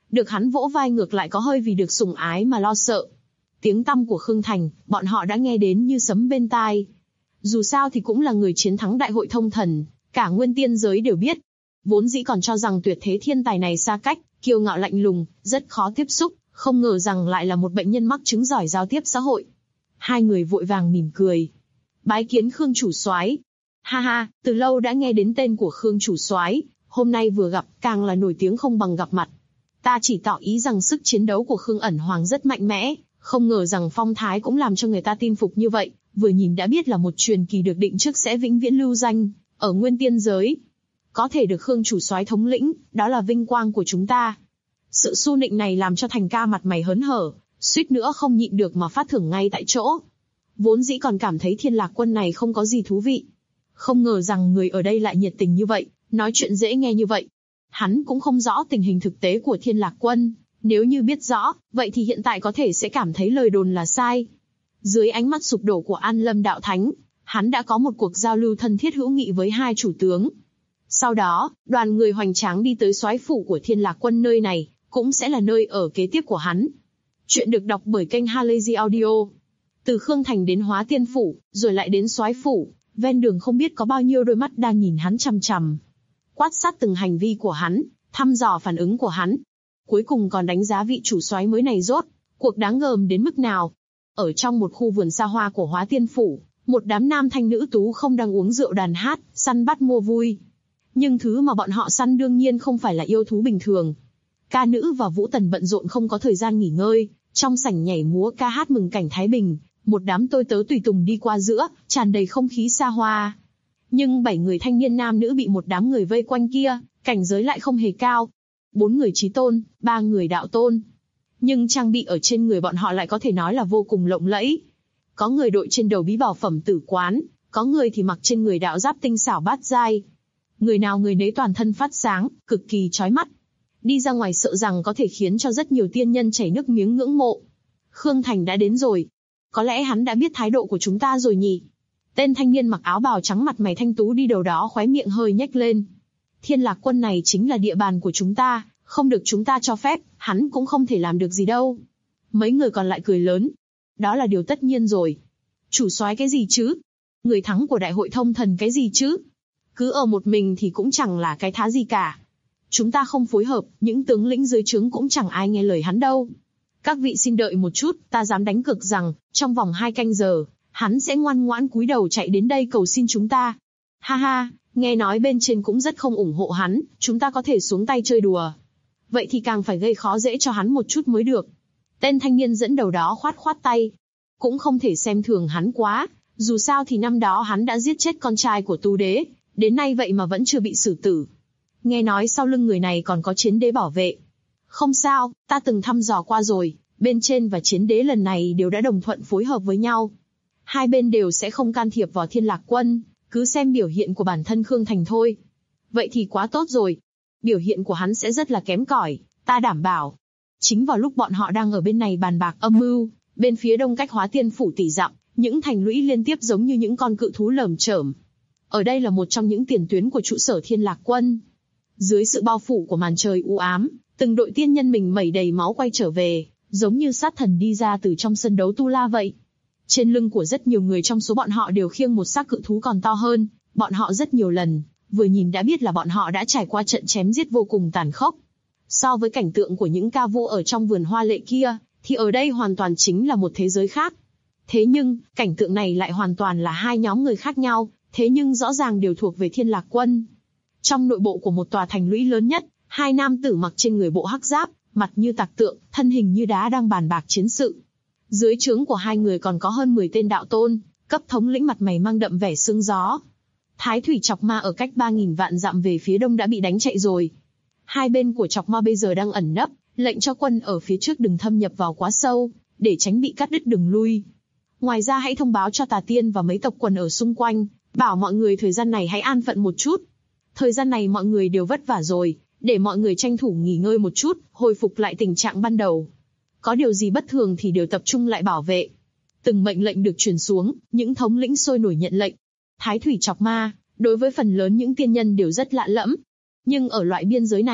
Được hắn vỗ vai ngược lại có hơi vì được sủng ái mà lo sợ. Tiếng tăm của Khương Thành, bọn họ đã nghe đến như sấm bên tai. Dù sao thì cũng là người chiến thắng đại hội thông thần, cả nguyên tiên giới đều biết. Vốn dĩ còn cho rằng tuyệt thế thiên tài này xa cách, kiêu ngạo lạnh lùng, rất khó tiếp xúc, không ngờ rằng lại là một bệnh nhân mắc chứng giỏi giao tiếp xã hội. Hai người vội vàng mỉm cười. Bái kiến Khương chủ soái. Ha ha, từ lâu đã nghe đến tên của Khương chủ soái, hôm nay vừa gặp càng là nổi tiếng không bằng gặp mặt. Ta chỉ tỏ ý rằng sức chiến đấu của Khương ẩn hoàng rất mạnh mẽ, không ngờ rằng phong thái cũng làm cho người ta tin phục như vậy, vừa nhìn đã biết là một truyền kỳ được định trước sẽ vĩnh viễn lưu danh ở nguyên tiên giới. Có thể được Khương chủ soái thống lĩnh, đó là vinh quang của chúng ta. Sự su nịnh này làm cho Thành Ca mặt mày hớn hở, suýt nữa không nhịn được mà phát thưởng ngay tại chỗ. Vốn dĩ còn cảm thấy Thiên Lạc Quân này không có gì thú vị, không ngờ rằng người ở đây lại nhiệt tình như vậy, nói chuyện dễ nghe như vậy. Hắn cũng không rõ tình hình thực tế của Thiên Lạc Quân, nếu như biết rõ, vậy thì hiện tại có thể sẽ cảm thấy lời đồn là sai. Dưới ánh mắt sụp đổ của An Lâm Đạo Thánh, hắn đã có một cuộc giao lưu thân thiết hữu nghị với hai chủ tướng. Sau đó, đoàn người hoành tráng đi tới soái phủ của Thiên Lạc Quân, nơi này cũng sẽ là nơi ở kế tiếp của hắn. Chuyện được đọc bởi kênh Halazy Audio. Từ Khương Thành đến Hóa Tiên phủ, rồi lại đến soái phủ, ven đường không biết có bao nhiêu đôi mắt đang nhìn hắn chằm chằm, quan sát từng hành vi của hắn, thăm dò phản ứng của hắn. Cuối cùng còn đánh giá vị chủ soái mới này rốt cuộc đáng gờm đến mức nào. Ở trong một khu vườn xa hoa của Hóa Tiên phủ, một đám nam thanh nữ tú không đang uống rượu đàn hát, săn bắt mua vui. Nhưng thứ mà bọn họ săn đương nhiên không phải là yêu thú bình thường. Ca nữ và vũ tần bận rộn không có thời gian nghỉ ngơi, trong sảnh nhảy múa ca hát mừng cảnh thái bình, một đám tôi tớ tùy tùng đi qua giữa, tràn đầy không khí xa hoa. Nhưng 7 người thanh niên nam nữ bị một đám người vây quanh kia, cảnh giới lại không hề cao. 4 người chí tôn, 3 người đạo tôn. Nhưng trang bị ở trên người bọn họ lại có thể nói là vô cùng lộng lẫy. Có người đội trên đầu bí bảo phẩm tử quán, có người thì mặc trên người đạo giáp tinh xảo bát giai. Người nào người nấy toàn thân phát sáng, cực kỳ chói mắt. Đi ra ngoài sợ rằng có thể khiến cho rất nhiều tiên nhân chảy nước miếng ngưỡng mộ. Khương Thành đã đến rồi. Có lẽ hắn đã biết thái độ của chúng ta rồi nhỉ? Tên thanh niên mặc áo bào trắng mặt mày thanh tú đi đầu đó khóe miệng hơi nhếch lên. Thiên Lạc Quân này chính là địa bàn của chúng ta, không được chúng ta cho phép, hắn cũng không thể làm được gì đâu. Mấy người còn lại cười lớn. Đó là điều tất nhiên rồi. Chủ soái cái gì chứ? Người thắng của đại hội thông thần cái gì chứ? Cứ ở một mình thì cũng chẳng là cái thá gì cả. Chúng ta không phối hợp, những tướng lĩnh dưới trướng cũng chẳng ai nghe lời hắn đâu. Các vị xin đợi một chút, ta dám đánh cược rằng, trong vòng 2 canh giờ, hắn sẽ ngoan ngoãn cúi đầu chạy đến đây cầu xin chúng ta. Ha ha, nghe nói bên trên cũng rất không ủng hộ hắn, chúng ta có thể xuống tay chơi đùa. Vậy thì càng phải gây khó dễ cho hắn một chút mới được. Tên thanh niên dẫn đầu đó khoát khoát tay. Cũng không thể xem thường hắn quá, dù sao thì năm đó hắn đã giết chết con trai của Tu Đế, đến nay vậy mà vẫn chưa bị xử tử. Nghe nói sau lưng người này còn có Chiến Đế bảo vệ. Không sao, ta từng thăm dò qua rồi, bên trên và Chiến Đế lần này đều đã đồng thuận phối hợp với nhau. Hai bên đều sẽ không can thiệp vào Thiên Lạc Quân, cứ xem biểu hiện của bản thân Khương Thành thôi. Vậy thì quá tốt rồi. Biểu hiện của hắn sẽ rất là kém cỏi, ta đảm bảo. Chính vào lúc bọn họ đang ở bên này bàn bạc âm mưu, bên phía đông cách Hóa Tiên phủ tỷ dặm, những thành lũy liên tiếp giống như những con cự thú lởm chởm. Ở đây là một trong những tiền tuyến của trụ sở Thiên Lạc Quân. Dưới sự bao phủ của màn trời u ám, từng đội tiên nhân mình mẩy đầy máu quay trở về, giống như sát thần đi ra từ trong sân đấu tu la vậy. Trên lưng của rất nhiều người trong số bọn họ đều khiêng một xác cự thú còn to hơn bọn họ rất nhiều lần, vừa nhìn đã biết là bọn họ đã trải qua trận chém giết vô cùng tàn khốc. So với cảnh tượng của những ca vũ ở trong vườn hoa lệ kia, thì ở đây hoàn toàn chính là một thế giới khác. Thế nhưng, cảnh tượng này lại hoàn toàn là hai nhóm người khác nhau, thế nhưng rõ ràng đều thuộc về Thiên Lạc Quân. Trong nội bộ của một tòa thành lũy lớn nhất, hai nam tử mặc trên người bộ hắc giáp, mặt như tạc tượng, thân hình như đá đang bàn bạc chiến sự. Dưới trướng của hai người còn có hơn 10 tên đạo tôn, cấp thống lĩnh mặt mày mang đậm vẻ sương gió. Thái thủy chọc ma ở cách 3.000 vạn dặm về phía đông đã bị đánh chạy rồi. Hai bên của chọc ma bây giờ đang ẩn nấp, lệnh cho quân ở phía trước đừng thâm nhập vào quá sâu, để tránh bị cắt đứt đường lui. Ngoài ra hãy thông báo cho Tà Tiên và mấy tộc quần ở xung quanh, bảo mọi người thời gian này hãy an phận một chút. Thời gian này mọi người đều vất vả rồi, để mọi người tranh thủ nghỉ ngơi một chút, hồi phục lại tình trạng ban đầu. Có điều gì bất thường thì đều tập trung lại bảo vệ. Từng mệnh lệnh được truyền xuống, những thống lĩnh sôi nổi nhận lệnh. Thái thủy chọc ma, đối với phần lớn những tiên nhân đều rất lạ lẫm. Nhưng ở loại biên giới này,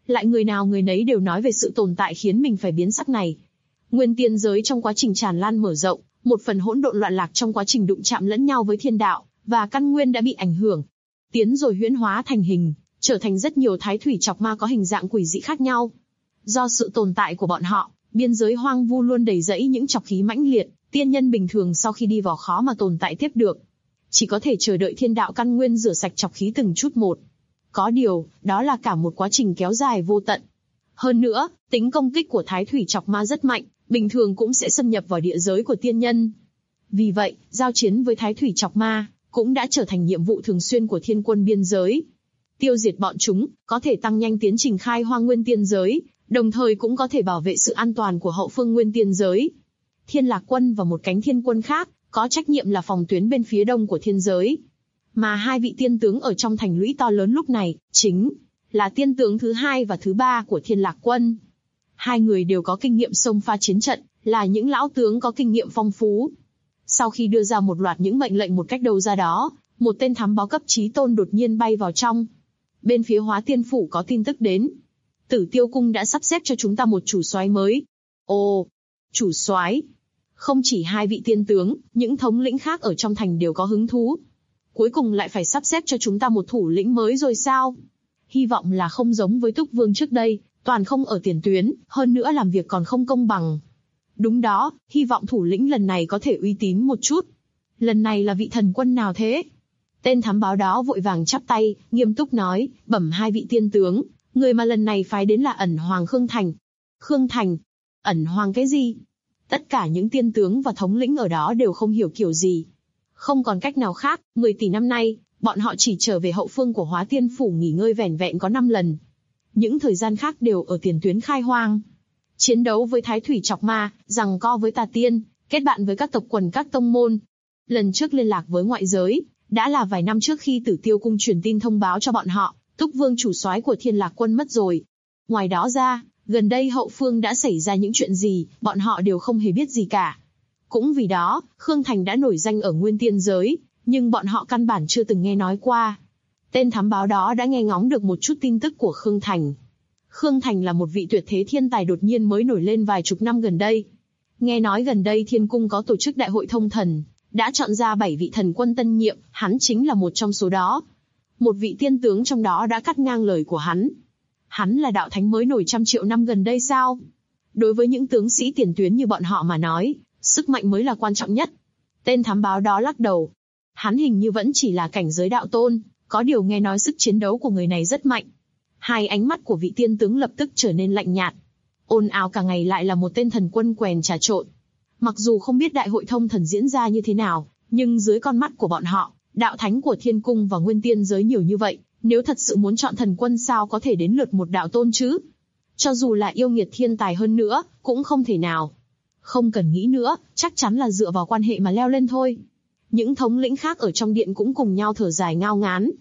lại người nào người nấy đều nói về sự tồn tại khiến mình phải biến sắc này. Nguyên tiên giới trong quá trình tràn lan mở rộng, một phần hỗn độn loạn lạc trong quá trình đụng chạm lẫn nhau với thiên đạo, và căn nguyên đã bị ảnh hưởng. Tiến rồi huyễn hóa thành hình, trở thành rất nhiều thái thủy chọc ma có hình dạng quỷ dị khác nhau. Do sự tồn tại của bọn họ, biên giới hoang vu luôn đầy rẫy những chọc khí mãnh liệt, tiên nhân bình thường sau khi đi vào khó mà tồn tại tiếp được. Chỉ có thể chờ đợi thiên đạo căn nguyên rửa sạch chọc khí từng chút một. Có điều, đó là cả một quá trình kéo dài vô tận. Hơn nữa, tính công kích của thái thủy chọc ma rất mạnh, bình thường cũng sẽ xâm nhập vào địa giới của tiên nhân. Vì vậy, giao chiến với thái thủy chọc ma cũng đã trở thành nhiệm vụ thường xuyên của thiên quân biên giới. Tiêu diệt bọn chúng, có thể tăng nhanh tiến trình khai hoang nguyên tiên giới, đồng thời cũng có thể bảo vệ sự an toàn của hậu phương nguyên tiên giới. Thiên Lạc Quân và một cánh thiên quân khác, có trách nhiệm là phòng tuyến bên phía đông của thiên giới. Mà hai vị tiên tướng ở trong thành lũy to lớn lúc này, chính là tiên tướng thứ 2 và thứ 3 của Thiên Lạc Quân. Hai người đều có kinh nghiệm xông pha chiến trận, là những lão tướng có kinh nghiệm phong phú. Sau khi đưa ra một loạt những mệnh lệnh một cách đâu ra đó, một tên thám báo cấp chí tôn đột nhiên bay vào trong. Bên phía Hóa Tiên Phủ có tin tức đến. Tử Tiêu Cung đã sắp xếp cho chúng ta một chủ soái mới. Ồ, chủ soái. Không chỉ hai vị tiên tướng, những thống lĩnh khác ở trong thành đều có hứng thú. Cuối cùng lại phải sắp xếp cho chúng ta một thủ lĩnh mới rồi sao? Hy vọng là không giống với Túc Vương trước đây, toàn không ở tiền tuyến, hơn nữa làm việc còn không công bằng. Đúng đó, hy vọng thủ lĩnh lần này có thể uy tín một chút. Lần này là vị thần quân nào thế? Tên thám báo đó vội vàng chắp tay, nghiêm túc nói, bẩm hai vị tiên tướng, người mà lần này phái đến là Ẩn Hoàng Khương Thành. Khương Thành? Ẩn Hoàng cái gì? Tất cả những tiên tướng và thống lĩnh ở đó đều không hiểu kiểu gì. Không còn cách nào khác, 10 tỷ năm nay, bọn họ chỉ trở về hậu phương của Hóa Tiên Phủ nghỉ ngơi vẻn vẹn có 5 lần. Những thời gian khác đều ở tiền tuyến khai hoang. Chiến đấu với thái thủy chọc ma, giằng co với tà tiên, kết bạn với các tộc quần các tông môn. Lần trước liên lạc với ngoại giới, đã là vài năm trước khi Tử Tiêu Cung truyền tin thông báo cho bọn họ, Túc Vương chủ soái của Thiên Lạc Quân mất rồi. Ngoài đó ra, gần đây hậu phương đã xảy ra những chuyện gì, bọn họ đều không hề biết gì cả. Cũng vì đó, Khương Thành đã nổi danh ở nguyên tiên giới, nhưng bọn họ căn bản chưa từng nghe nói qua. Tên thám báo đó đã nghe ngóng được một chút tin tức của Khương Thành. Khương Thành là một vị tuyệt thế thiên tài đột nhiên mới nổi lên vài chục năm gần đây. Nghe nói gần đây Thiên Cung có tổ chức đại hội thông thần, đã chọn ra 7 vị thần quân tân nhiệm, hắn chính là một trong số đó. Một vị tiên tướng trong đó đã cắt ngang lời của hắn. Hắn là đạo thánh mới nổi trăm triệu năm gần đây sao? Đối với những tướng sĩ tiền tuyến như bọn họ mà nói, sức mạnh mới là quan trọng nhất. Tên thám báo đó lắc đầu. Hắn hình như vẫn chỉ là cảnh giới đạo tôn, có điều nghe nói sức chiến đấu của người này rất mạnh. Hai ánh mắt của vị tiên tướng lập tức trở nên lạnh nhạt. Ồn ào cả ngày lại là một tên thần quân quèn trà trộn. Mặc dù không biết đại hội thông thần diễn ra như thế nào, nhưng dưới con mắt của bọn họ, đạo thánh của Thiên Cung và Nguyên Tiên giới nhiều như vậy, nếu thật sự muốn chọn thần quân sao có thể đến lượt một đạo tôn chứ? Cho dù là yêu nghiệt thiên tài hơn nữa, cũng không thể nào. Không cần nghĩ nữa, chắc chắn là dựa vào quan hệ mà leo lên thôi. Những thống lĩnh khác ở trong điện cũng cùng nhau thở dài ngao ngán.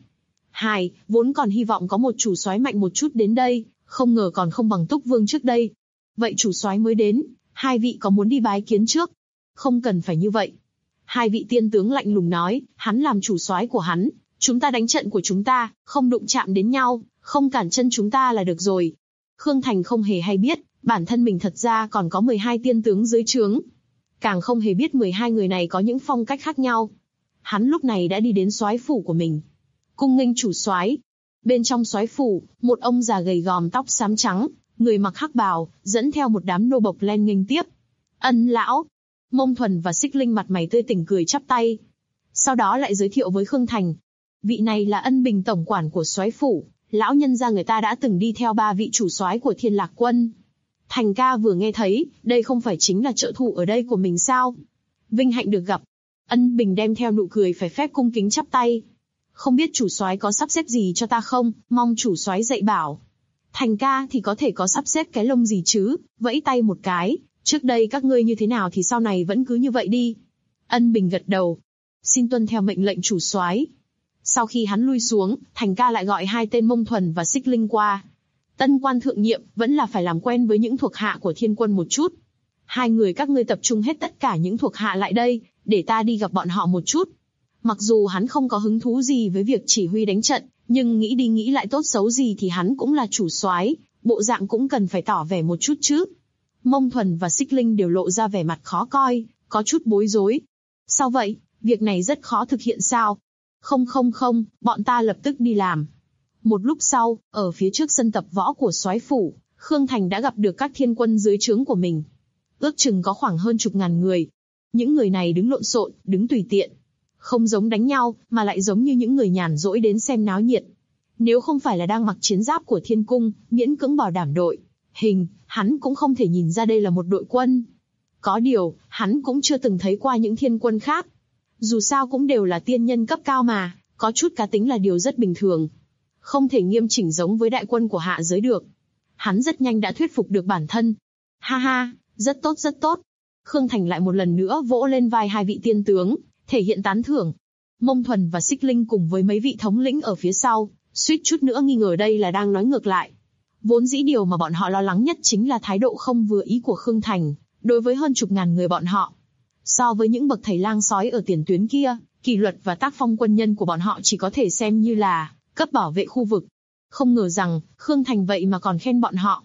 Vốn còn hy vọng có một chủ soái mạnh một chút đến đây, không ngờ còn không bằng Túc Vương trước đây. Vậy chủ soái mới đến, hai vị có muốn đi bái kiến trước? Không cần phải như vậy. Hai vị tiên tướng lạnh lùng nói, hắn làm chủ soái của hắn, chúng ta đánh trận của chúng ta, không đụng chạm đến nhau, không cản chân chúng ta là được rồi. Khương Thành không hề hay biết, bản thân mình thật ra còn có 12 tiên tướng dưới trướng. Càng không hề biết 12 người này có những phong cách khác nhau. Hắn lúc này đã đi đến soái phủ của mình. Cung nghênh chủ soái. Bên trong soái phủ, một ông già gầy gòm tóc xám trắng, người mặc hắc bào, dẫn theo một đám nô bộc lên nghênh tiếp. Ân lão. Mông Thuần và Xích Linh mặt mày tươi tỉnh cười chắp tay. Sau đó lại giới thiệu với Khương Thành. Vị này là Ân Bình tổng quản của soái phủ, lão nhân gia người ta đã từng đi theo 3 vị chủ soái của Thiên Lạc Quân. Thành ca vừa nghe thấy, đây không phải chính là trợ thủ ở đây của mình sao? Vinh hạnh được gặp. Ân Bình đem theo nụ cười phải phép cung kính chắp tay. Không biết chủ soái có sắp xếp gì cho ta không, mong chủ soái dạy bảo. Thành ca thì có thể có sắp xếp cái lông gì chứ, vẫy tay một cái, trước đây các ngươi như thế nào thì sau này vẫn cứ như vậy đi. Ân Bình gật đầu. Xin tuân theo mệnh lệnh chủ soái. Sau khi hắn lui xuống, Thành ca lại gọi 2 tên Mông Thuần và Xích Linh qua. Tân quan thượng nhiệm vẫn là phải làm quen với những thuộc hạ của Thiên Quân một chút. 2 người các ngươi tập trung hết tất cả những thuộc hạ lại đây, để ta đi gặp bọn họ một chút. Mặc dù hắn không có hứng thú gì với việc chỉ huy đánh trận, nhưng nghĩ đi nghĩ lại tốt xấu gì thì hắn cũng là chủ soái, bộ dạng cũng cần phải tỏ vẻ một chút chứ. Mông Thuần và Xích Linh đều lộ ra vẻ mặt khó coi, có chút bối rối. Sao vậy, việc này rất khó thực hiện sao? Không, bọn ta lập tức đi làm. Một lúc sau, ở phía trước sân tập võ của soái phủ, Khương Thành đã gặp được các thiên quân dưới trướng của mình. Ước chừng có khoảng hơn chục ngàn người. Những người này đứng lộn xộn, đứng tùy tiện. Không giống đánh nhau, mà lại giống như những người nhàn rỗi đến xem náo nhiệt. Nếu không phải là đang mặc chiến giáp của thiên cung, miễn cưỡng bảo đảm đội hình, hắn cũng không thể nhìn ra đây là một đội quân. Có điều, hắn cũng chưa từng thấy qua những thiên quân khác. Dù sao cũng đều là tiên nhân cấp cao mà, có chút cá tính là điều rất bình thường. Không thể nghiêm chỉnh giống với đại quân của hạ giới được. Hắn rất nhanh đã thuyết phục được bản thân. Ha ha, rất tốt rất tốt. Khương Thành lại một lần nữa vỗ lên vai hai vị tiên tướng, thể hiện tán thưởng. Mông Thuần và Xích Linh cùng với mấy vị thống lĩnh ở phía sau, suýt chút nữa nghi ngờ đây là đang nói ngược lại. Vốn dĩ điều mà bọn họ lo lắng nhất chính là thái độ không vừa ý của Khương Thành, đối với hơn chục ngàn người bọn họ. So với những bậc thầy lang sói ở tiền tuyến kia, kỷ luật và tác phong quân nhân của bọn họ chỉ có thể xem như là cấp bảo vệ khu vực. Không ngờ rằng, Khương Thành vậy mà còn khen bọn họ.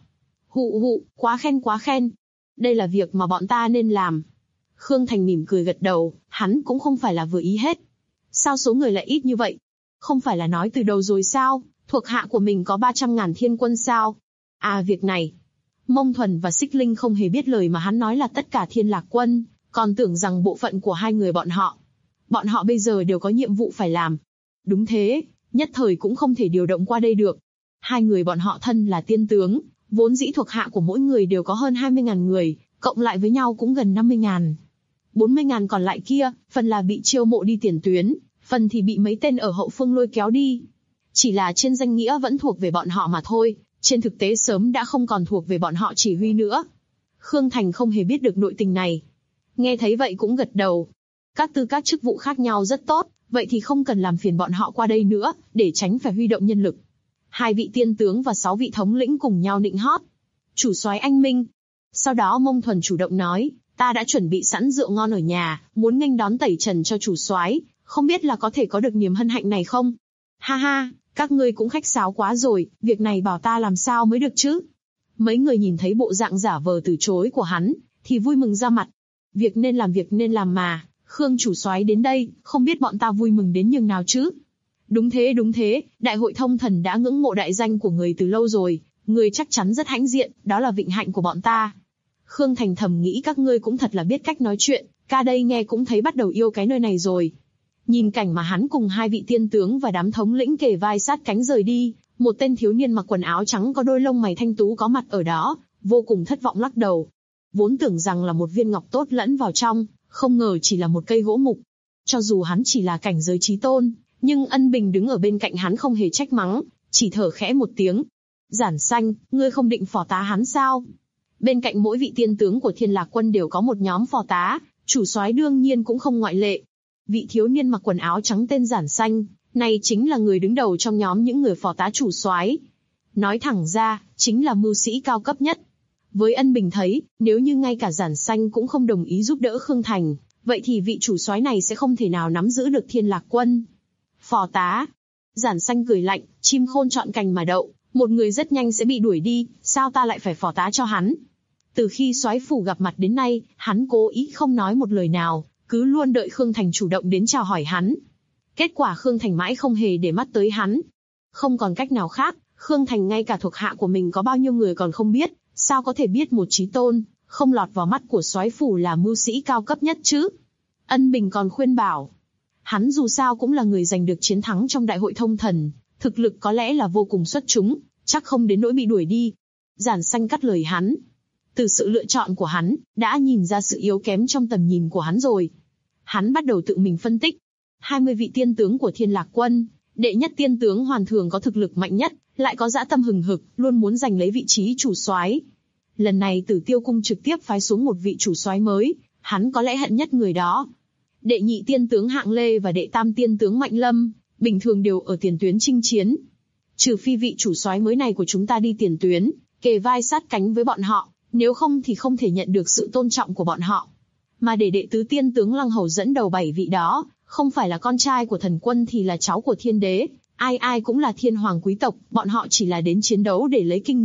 Hụ, quá khen. Đây là việc mà bọn ta nên làm. Khương Thành mỉm cười gật đầu, hắn cũng không phải là vừa ý hết. Sao số người lại ít như vậy? Không phải là nói từ đầu rồi sao? Thuộc hạ của mình có 300.000 thiên quân sao? À, việc này. Mông Thuần và Xích Linh không hề biết lời mà hắn nói là tất cả thiên lạc quân, còn tưởng rằng bộ phận của hai người bọn họ. Bọn họ bây giờ đều có nhiệm vụ phải làm. Đúng thế, nhất thời cũng không thể điều động qua đây được. Hai người bọn họ thân là tiên tướng, vốn dĩ thuộc hạ của mỗi người đều có hơn 20.000 người, cộng lại với nhau cũng gần 50.000. 40.000 còn lại kia, phần là bị chiêu mộ đi tiền tuyến, phần thì bị mấy tên ở hậu phương lôi kéo đi. Chỉ là trên danh nghĩa vẫn thuộc về bọn họ mà thôi, trên thực tế sớm đã không còn thuộc về bọn họ chỉ huy nữa. Khương Thành không hề biết được nội tình này. Nghe thấy vậy cũng gật đầu. Các tư các chức vụ khác nhau rất tốt, vậy thì không cần làm phiền bọn họ qua đây nữa, để tránh phải huy động nhân lực. Hai vị tiên tướng và 6 vị thống lĩnh cùng nhau nịnh hót. Chủ soái anh minh. Sau đó Mông Thuần chủ động nói, ta đã chuẩn bị sẵn rượu ngon ở nhà, muốn nghênh đón tẩy trần cho chủ soái, không biết là có thể có được niềm hân hạnh này không? Ha ha, các ngươi cũng khách sáo quá rồi, việc này bảo ta làm sao mới được chứ? Mấy người nhìn thấy bộ dạng giả vờ từ chối của hắn, thì vui mừng ra mặt. Việc nên làm mà, Khương chủ soái đến đây, không biết bọn ta vui mừng đến nhường nào chứ? Đúng thế, đại hội thông thần đã ngưỡng mộ đại danh của người từ lâu rồi, người chắc chắn rất hãnh diện, đó là vinh hạnh của bọn ta. Khương Thành thầm nghĩ các ngươi cũng thật là biết cách nói chuyện, ca đây nghe cũng thấy bắt đầu yêu cái nơi này rồi. Nhìn cảnh mà hắn cùng hai vị tiên tướng và đám thống lĩnh kề vai sát cánh rời đi, một tên thiếu niên mặc quần áo trắng có đôi lông mày thanh tú có mặt ở đó, vô cùng thất vọng lắc đầu. Vốn tưởng rằng là một viên ngọc tốt lẫn vào trong, không ngờ chỉ là một cây gỗ mục. Cho dù hắn chỉ là cảnh giới chí tôn, nhưng Ân Bình đứng ở bên cạnh hắn không hề trách mắng, chỉ thở khẽ một tiếng. Giản Xanh, ngươi không định phò tá hắn sao? Bên cạnh mỗi vị tiên tướng của Thiên Lạc Quân đều có một nhóm phò tá, chủ soái đương nhiên cũng không ngoại lệ. Vị thiếu niên mặc quần áo trắng tên Giản Xanh, này chính là người đứng đầu trong nhóm những người phò tá chủ soái. Nói thẳng ra, chính là mưu sĩ cao cấp nhất. Với Ân Bình thấy, nếu như ngay cả Giản Xanh cũng không đồng ý giúp đỡ Khương Thành, vậy thì vị chủ soái này sẽ không thể nào nắm giữ được Thiên Lạc Quân. Phò tá. Giản Xanh cười lạnh, chim khôn chọn cành mà đậu, một người rất nhanh sẽ bị đuổi đi, sao ta lại phải phò tá cho hắn? Từ khi soái phủ gặp mặt đến nay, hắn cố ý không nói một lời nào, cứ luôn đợi Khương Thành chủ động đến chào hỏi hắn. Kết quả Khương Thành mãi không hề để mắt tới hắn. Không còn cách nào khác, Khương Thành ngay cả thuộc hạ của mình có bao nhiêu người còn không biết, sao có thể biết một chí tôn, không lọt vào mắt của soái phủ là mưu sĩ cao cấp nhất chứ? Ân Bình còn khuyên bảo, hắn dù sao cũng là người giành được chiến thắng trong đại hội thông thần, thực lực có lẽ là vô cùng xuất chúng, chắc không đến nỗi bị đuổi đi. Giản Xanh cắt lời hắn. Từ sự lựa chọn của hắn, đã nhìn ra sự yếu kém trong tầm nhìn của hắn rồi. Hắn bắt đầu tự mình phân tích. 20 vị tiên tướng của Thiên Lạc Quân, đệ nhất tiên tướng Hoàn Thường có thực lực mạnh nhất, lại có dã tâm hừng hực, luôn muốn giành lấy vị trí chủ soái. Lần này Tử Tiêu Cung trực tiếp phái xuống một vị chủ soái mới, hắn có lẽ hận nhất người đó. Đệ nhị tiên tướng Hạng Lê và đệ tam tiên tướng Mạnh Lâm, bình thường đều ở tiền tuyến chinh chiến. Trừ phi vị chủ soái mới này của chúng ta đi tiền tuyến, kề vai sát cánh với bọn họ, nếu không thì không thể nhận được sự tôn trọng của bọn họ. Mà để đệ tứ tiên tướng Lăng Hầu dẫn đầu 7 vị đó, không phải là con trai của thần quân thì là cháu của thiên đế, ai ai cũng là thiên hoàng quý tộc, bọn họ chỉ là đến chiến đấu để lấy kinh nghiệm,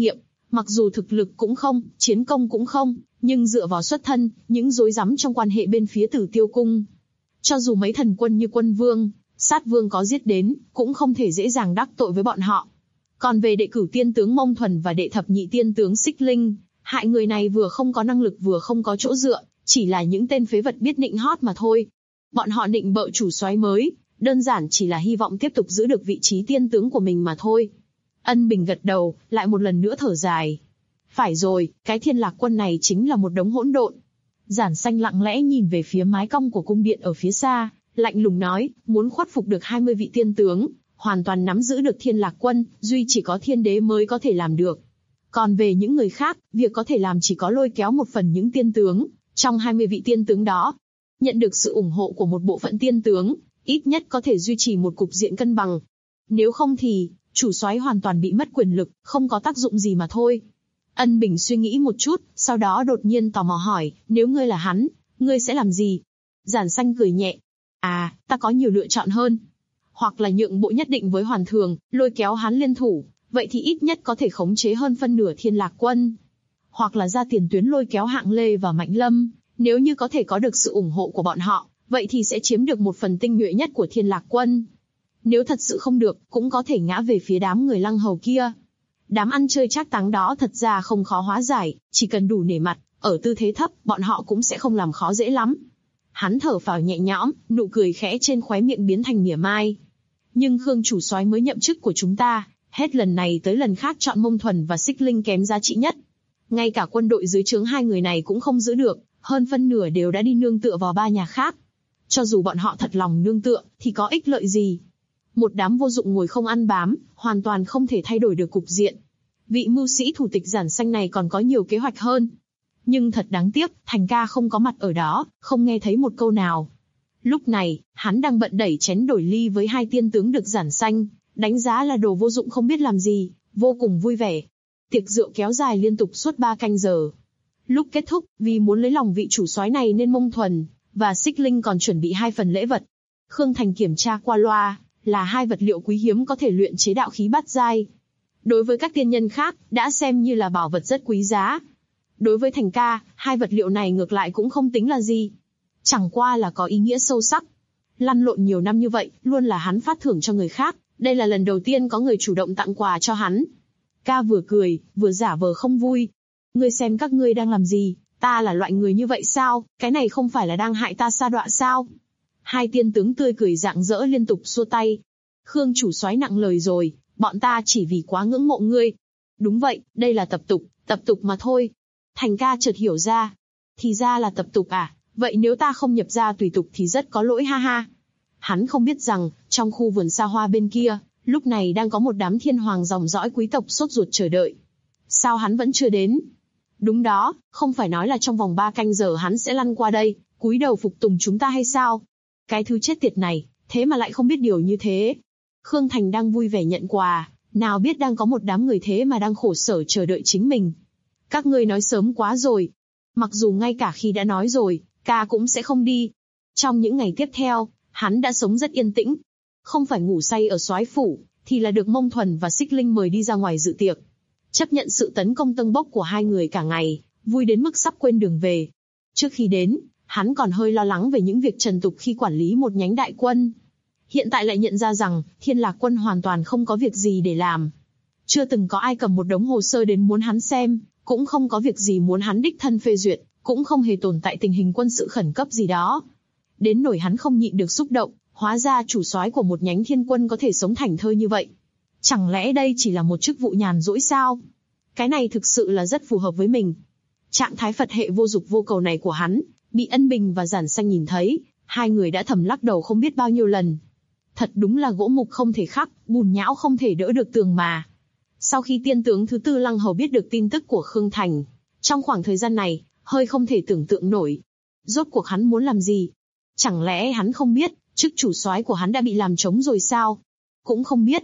Mặc dù thực lực cũng không, chiến công cũng không, nhưng dựa vào xuất thân, những rối rắm trong quan hệ bên phía Tử Tiêu Cung. Cho dù mấy thần quân như Quân Vương, Sát Vương có giết đến, cũng không thể dễ dàng đắc tội với bọn họ. Còn về đệ cửu tiên tướng Mông Thuần và đệ thập nhị tiên tướng Xích Linh, hại người này vừa không có năng lực vừa không có chỗ dựa, chỉ là những tên phế vật biết nịnh hót mà thôi. Bọn họ nịnh bợ chủ soái mới, đơn giản chỉ là hy vọng tiếp tục giữ được vị trí tiên tướng của mình mà thôi. Ân Bình gật đầu, lại một lần nữa thở dài. Phải rồi, cái Thiên Lạc Quân này chính là một đống hỗn độn. Giản Xanh lặng lẽ nhìn về phía mái cong của cung điện ở phía xa, lạnh lùng nói, muốn khuất phục được 20 vị tiên tướng, hoàn toàn nắm giữ được Thiên Lạc Quân, duy chỉ có thiên đế mới có thể làm được. Còn về những người khác, việc có thể làm chỉ có lôi kéo một phần những tiên tướng, trong 20 vị tiên tướng đó. Nhận được sự ủng hộ của một bộ phận tiên tướng, ít nhất có thể duy trì một cục diện cân bằng. Nếu không thì, chủ soái hoàn toàn bị mất quyền lực, không có tác dụng gì mà thôi. Ân Bình suy nghĩ một chút, sau đó đột nhiên tò mò hỏi, nếu ngươi là hắn, ngươi sẽ làm gì? Giản Xanh cười nhẹ. À, ta có nhiều lựa chọn hơn. Hoặc là nhượng bộ nhất định với Hoàn Thường, lôi kéo hắn liên thủ, vậy thì ít nhất có thể khống chế hơn phân nửa Thiên Lạc Quân. Hoặc là ra tiền tuyến lôi kéo Hạng Lê và Mạnh Lâm, nếu như có thể có được sự ủng hộ của bọn họ, vậy thì sẽ chiếm được một phần tinh nhuệ nhất của Thiên Lạc Quân. Nếu thật sự không được, cũng có thể ngã về phía đám người Lăng Hầu kia. Đám ăn chơi trác táng đó thật ra không khó hóa giải, chỉ cần đủ nể mặt, ở tư thế thấp, bọn họ cũng sẽ không làm khó dễ lắm. Hắn thở phào nhẹ nhõm, nụ cười khẽ trên khóe miệng biến thành mỉa mai. Nhưng Khương chủ soái mới nhậm chức của chúng ta, hết lần này tới lần khác chọn Mông Thuần và Xích Linh kém giá trị nhất. Ngay cả quân đội dưới trướng hai người này cũng không giữ được, hơn phân nửa đều đã đi nương tựa vào ba nhà khác. Cho dù bọn họ thật lòng nương tựa, thì có ích lợi gì? Một đám vô dụng ngồi không ăn bám, hoàn toàn không thể thay đổi được cục diện. Vị mưu sĩ thủ tịch Giản Xanh này còn có nhiều kế hoạch hơn. Nhưng thật đáng tiếc, Thành ca không có mặt ở đó, không nghe thấy một câu nào. Lúc này, hắn đang bận đẩy chén đổi ly với hai tiên tướng được Giản Xanh đánh giá là đồ vô dụng không biết làm gì, vô cùng vui vẻ. Tiệc rượu kéo dài liên tục suốt 3 canh giờ. Lúc kết thúc, vì muốn lấy lòng vị chủ soái này nên Mông Thuần và Xích Linh còn chuẩn bị 2 phần lễ vật. Khương Thành kiểm tra qua loa, là 2 vật liệu quý hiếm có thể luyện chế đạo khí bát giai. Đối với các tiên nhân khác, đã xem như là bảo vật rất quý giá. Đối với Thành ca, 2 vật liệu này ngược lại cũng không tính là gì. Chẳng qua là có ý nghĩa sâu sắc. Lăn lộn nhiều năm như vậy, luôn là hắn phát thưởng cho người khác, đây là lần đầu tiên có người chủ động tặng quà cho hắn. Ca vừa cười, vừa giả vờ không vui. Ngươi xem các ngươi đang làm gì, ta là loại người như vậy sao, cái này không phải là đang hại ta sa đọa sao? Hai tiên tướng tươi cười rạng rỡ liên tục xua tay. Khương chủ soái nặng lời rồi, bọn ta chỉ vì quá ngưỡng mộ ngươi. Đúng vậy, đây là tập tục mà thôi. Thành ca chợt hiểu ra. Thì ra là tập tục à, vậy nếu ta không nhập gia tùy tục thì rất có lỗi ha ha. Hắn không biết rằng, trong khu vườn xa hoa bên kia, lúc này đang có một đám thiên hoàng dòng dõi quý tộc sốt ruột chờ đợi. Sao hắn vẫn chưa đến? Đúng đó, không phải nói là trong vòng 3 canh giờ hắn sẽ lăn qua đây, cúi đầu phục tùng chúng ta hay sao? Cái thứ chết tiệt này, thế mà lại không biết điều như thế. Khương Thành đang vui vẻ nhận quà, nào biết đang có một đám người thế mà đang khổ sở chờ đợi chính mình. Các ngươi nói sớm quá rồi. Mặc dù ngay cả khi đã nói rồi, ca cũng sẽ không đi. Trong những ngày tiếp theo, hắn đã sống rất yên tĩnh. Không phải ngủ say ở soái phủ, thì là được Mông Thuần và Xích Linh mời đi ra ngoài dự tiệc. Chấp nhận sự tấn công tâng bốc của hai người cả ngày, vui đến mức sắp quên đường về. Trước khi đến, hắn còn hơi lo lắng về những việc trần tục khi quản lý một nhánh đại quân. Hiện tại lại nhận ra rằng, Thiên Lạc Quân hoàn toàn không có việc gì để làm. Chưa từng có ai cầm một đống hồ sơ đến muốn hắn xem, cũng không có việc gì muốn hắn đích thân phê duyệt, cũng không hề tồn tại tình hình quân sự khẩn cấp gì đó. Đến nỗi hắn không nhịn được xúc động, hóa ra chủ soái của một nhánh thiên quân có thể sống thảnh thơi như vậy. Chẳng lẽ đây chỉ là một chức vụ nhàn rỗi sao? Cái này thực sự là rất phù hợp với mình. Trạng thái Phật hệ vô dục vô cầu này của hắn, bị Ân Bình và Giản Xanh nhìn thấy, hai người đã thầm lắc đầu không biết bao nhiêu lần. Thật đúng là gỗ mục không thể khắc, bùn nhão không thể đỡ được tường mà. Sau khi tiên tướng thứ tư Lăng Hầu biết được tin tức của Khương Thành, trong khoảng thời gian này, hơi không thể tưởng tượng nổi. Rốt cuộc hắn muốn làm gì? Chẳng lẽ hắn không biết, chức chủ soái của hắn đã bị làm trống rồi sao? Cũng không biết.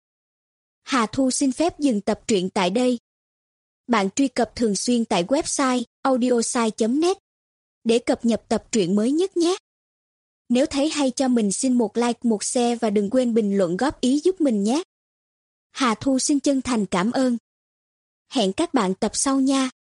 Hà Thu xin phép dừng tập truyện tại đây. Bạn truy cập thường xuyên tại website audiosai.net để cập nhật tập truyện mới nhất nhé. Nếu thấy hay cho mình xin một like, một share và đừng quên bình luận góp ý giúp mình nhé. Hà Thu xin chân thành cảm ơn. Hẹn các bạn tập sau nha.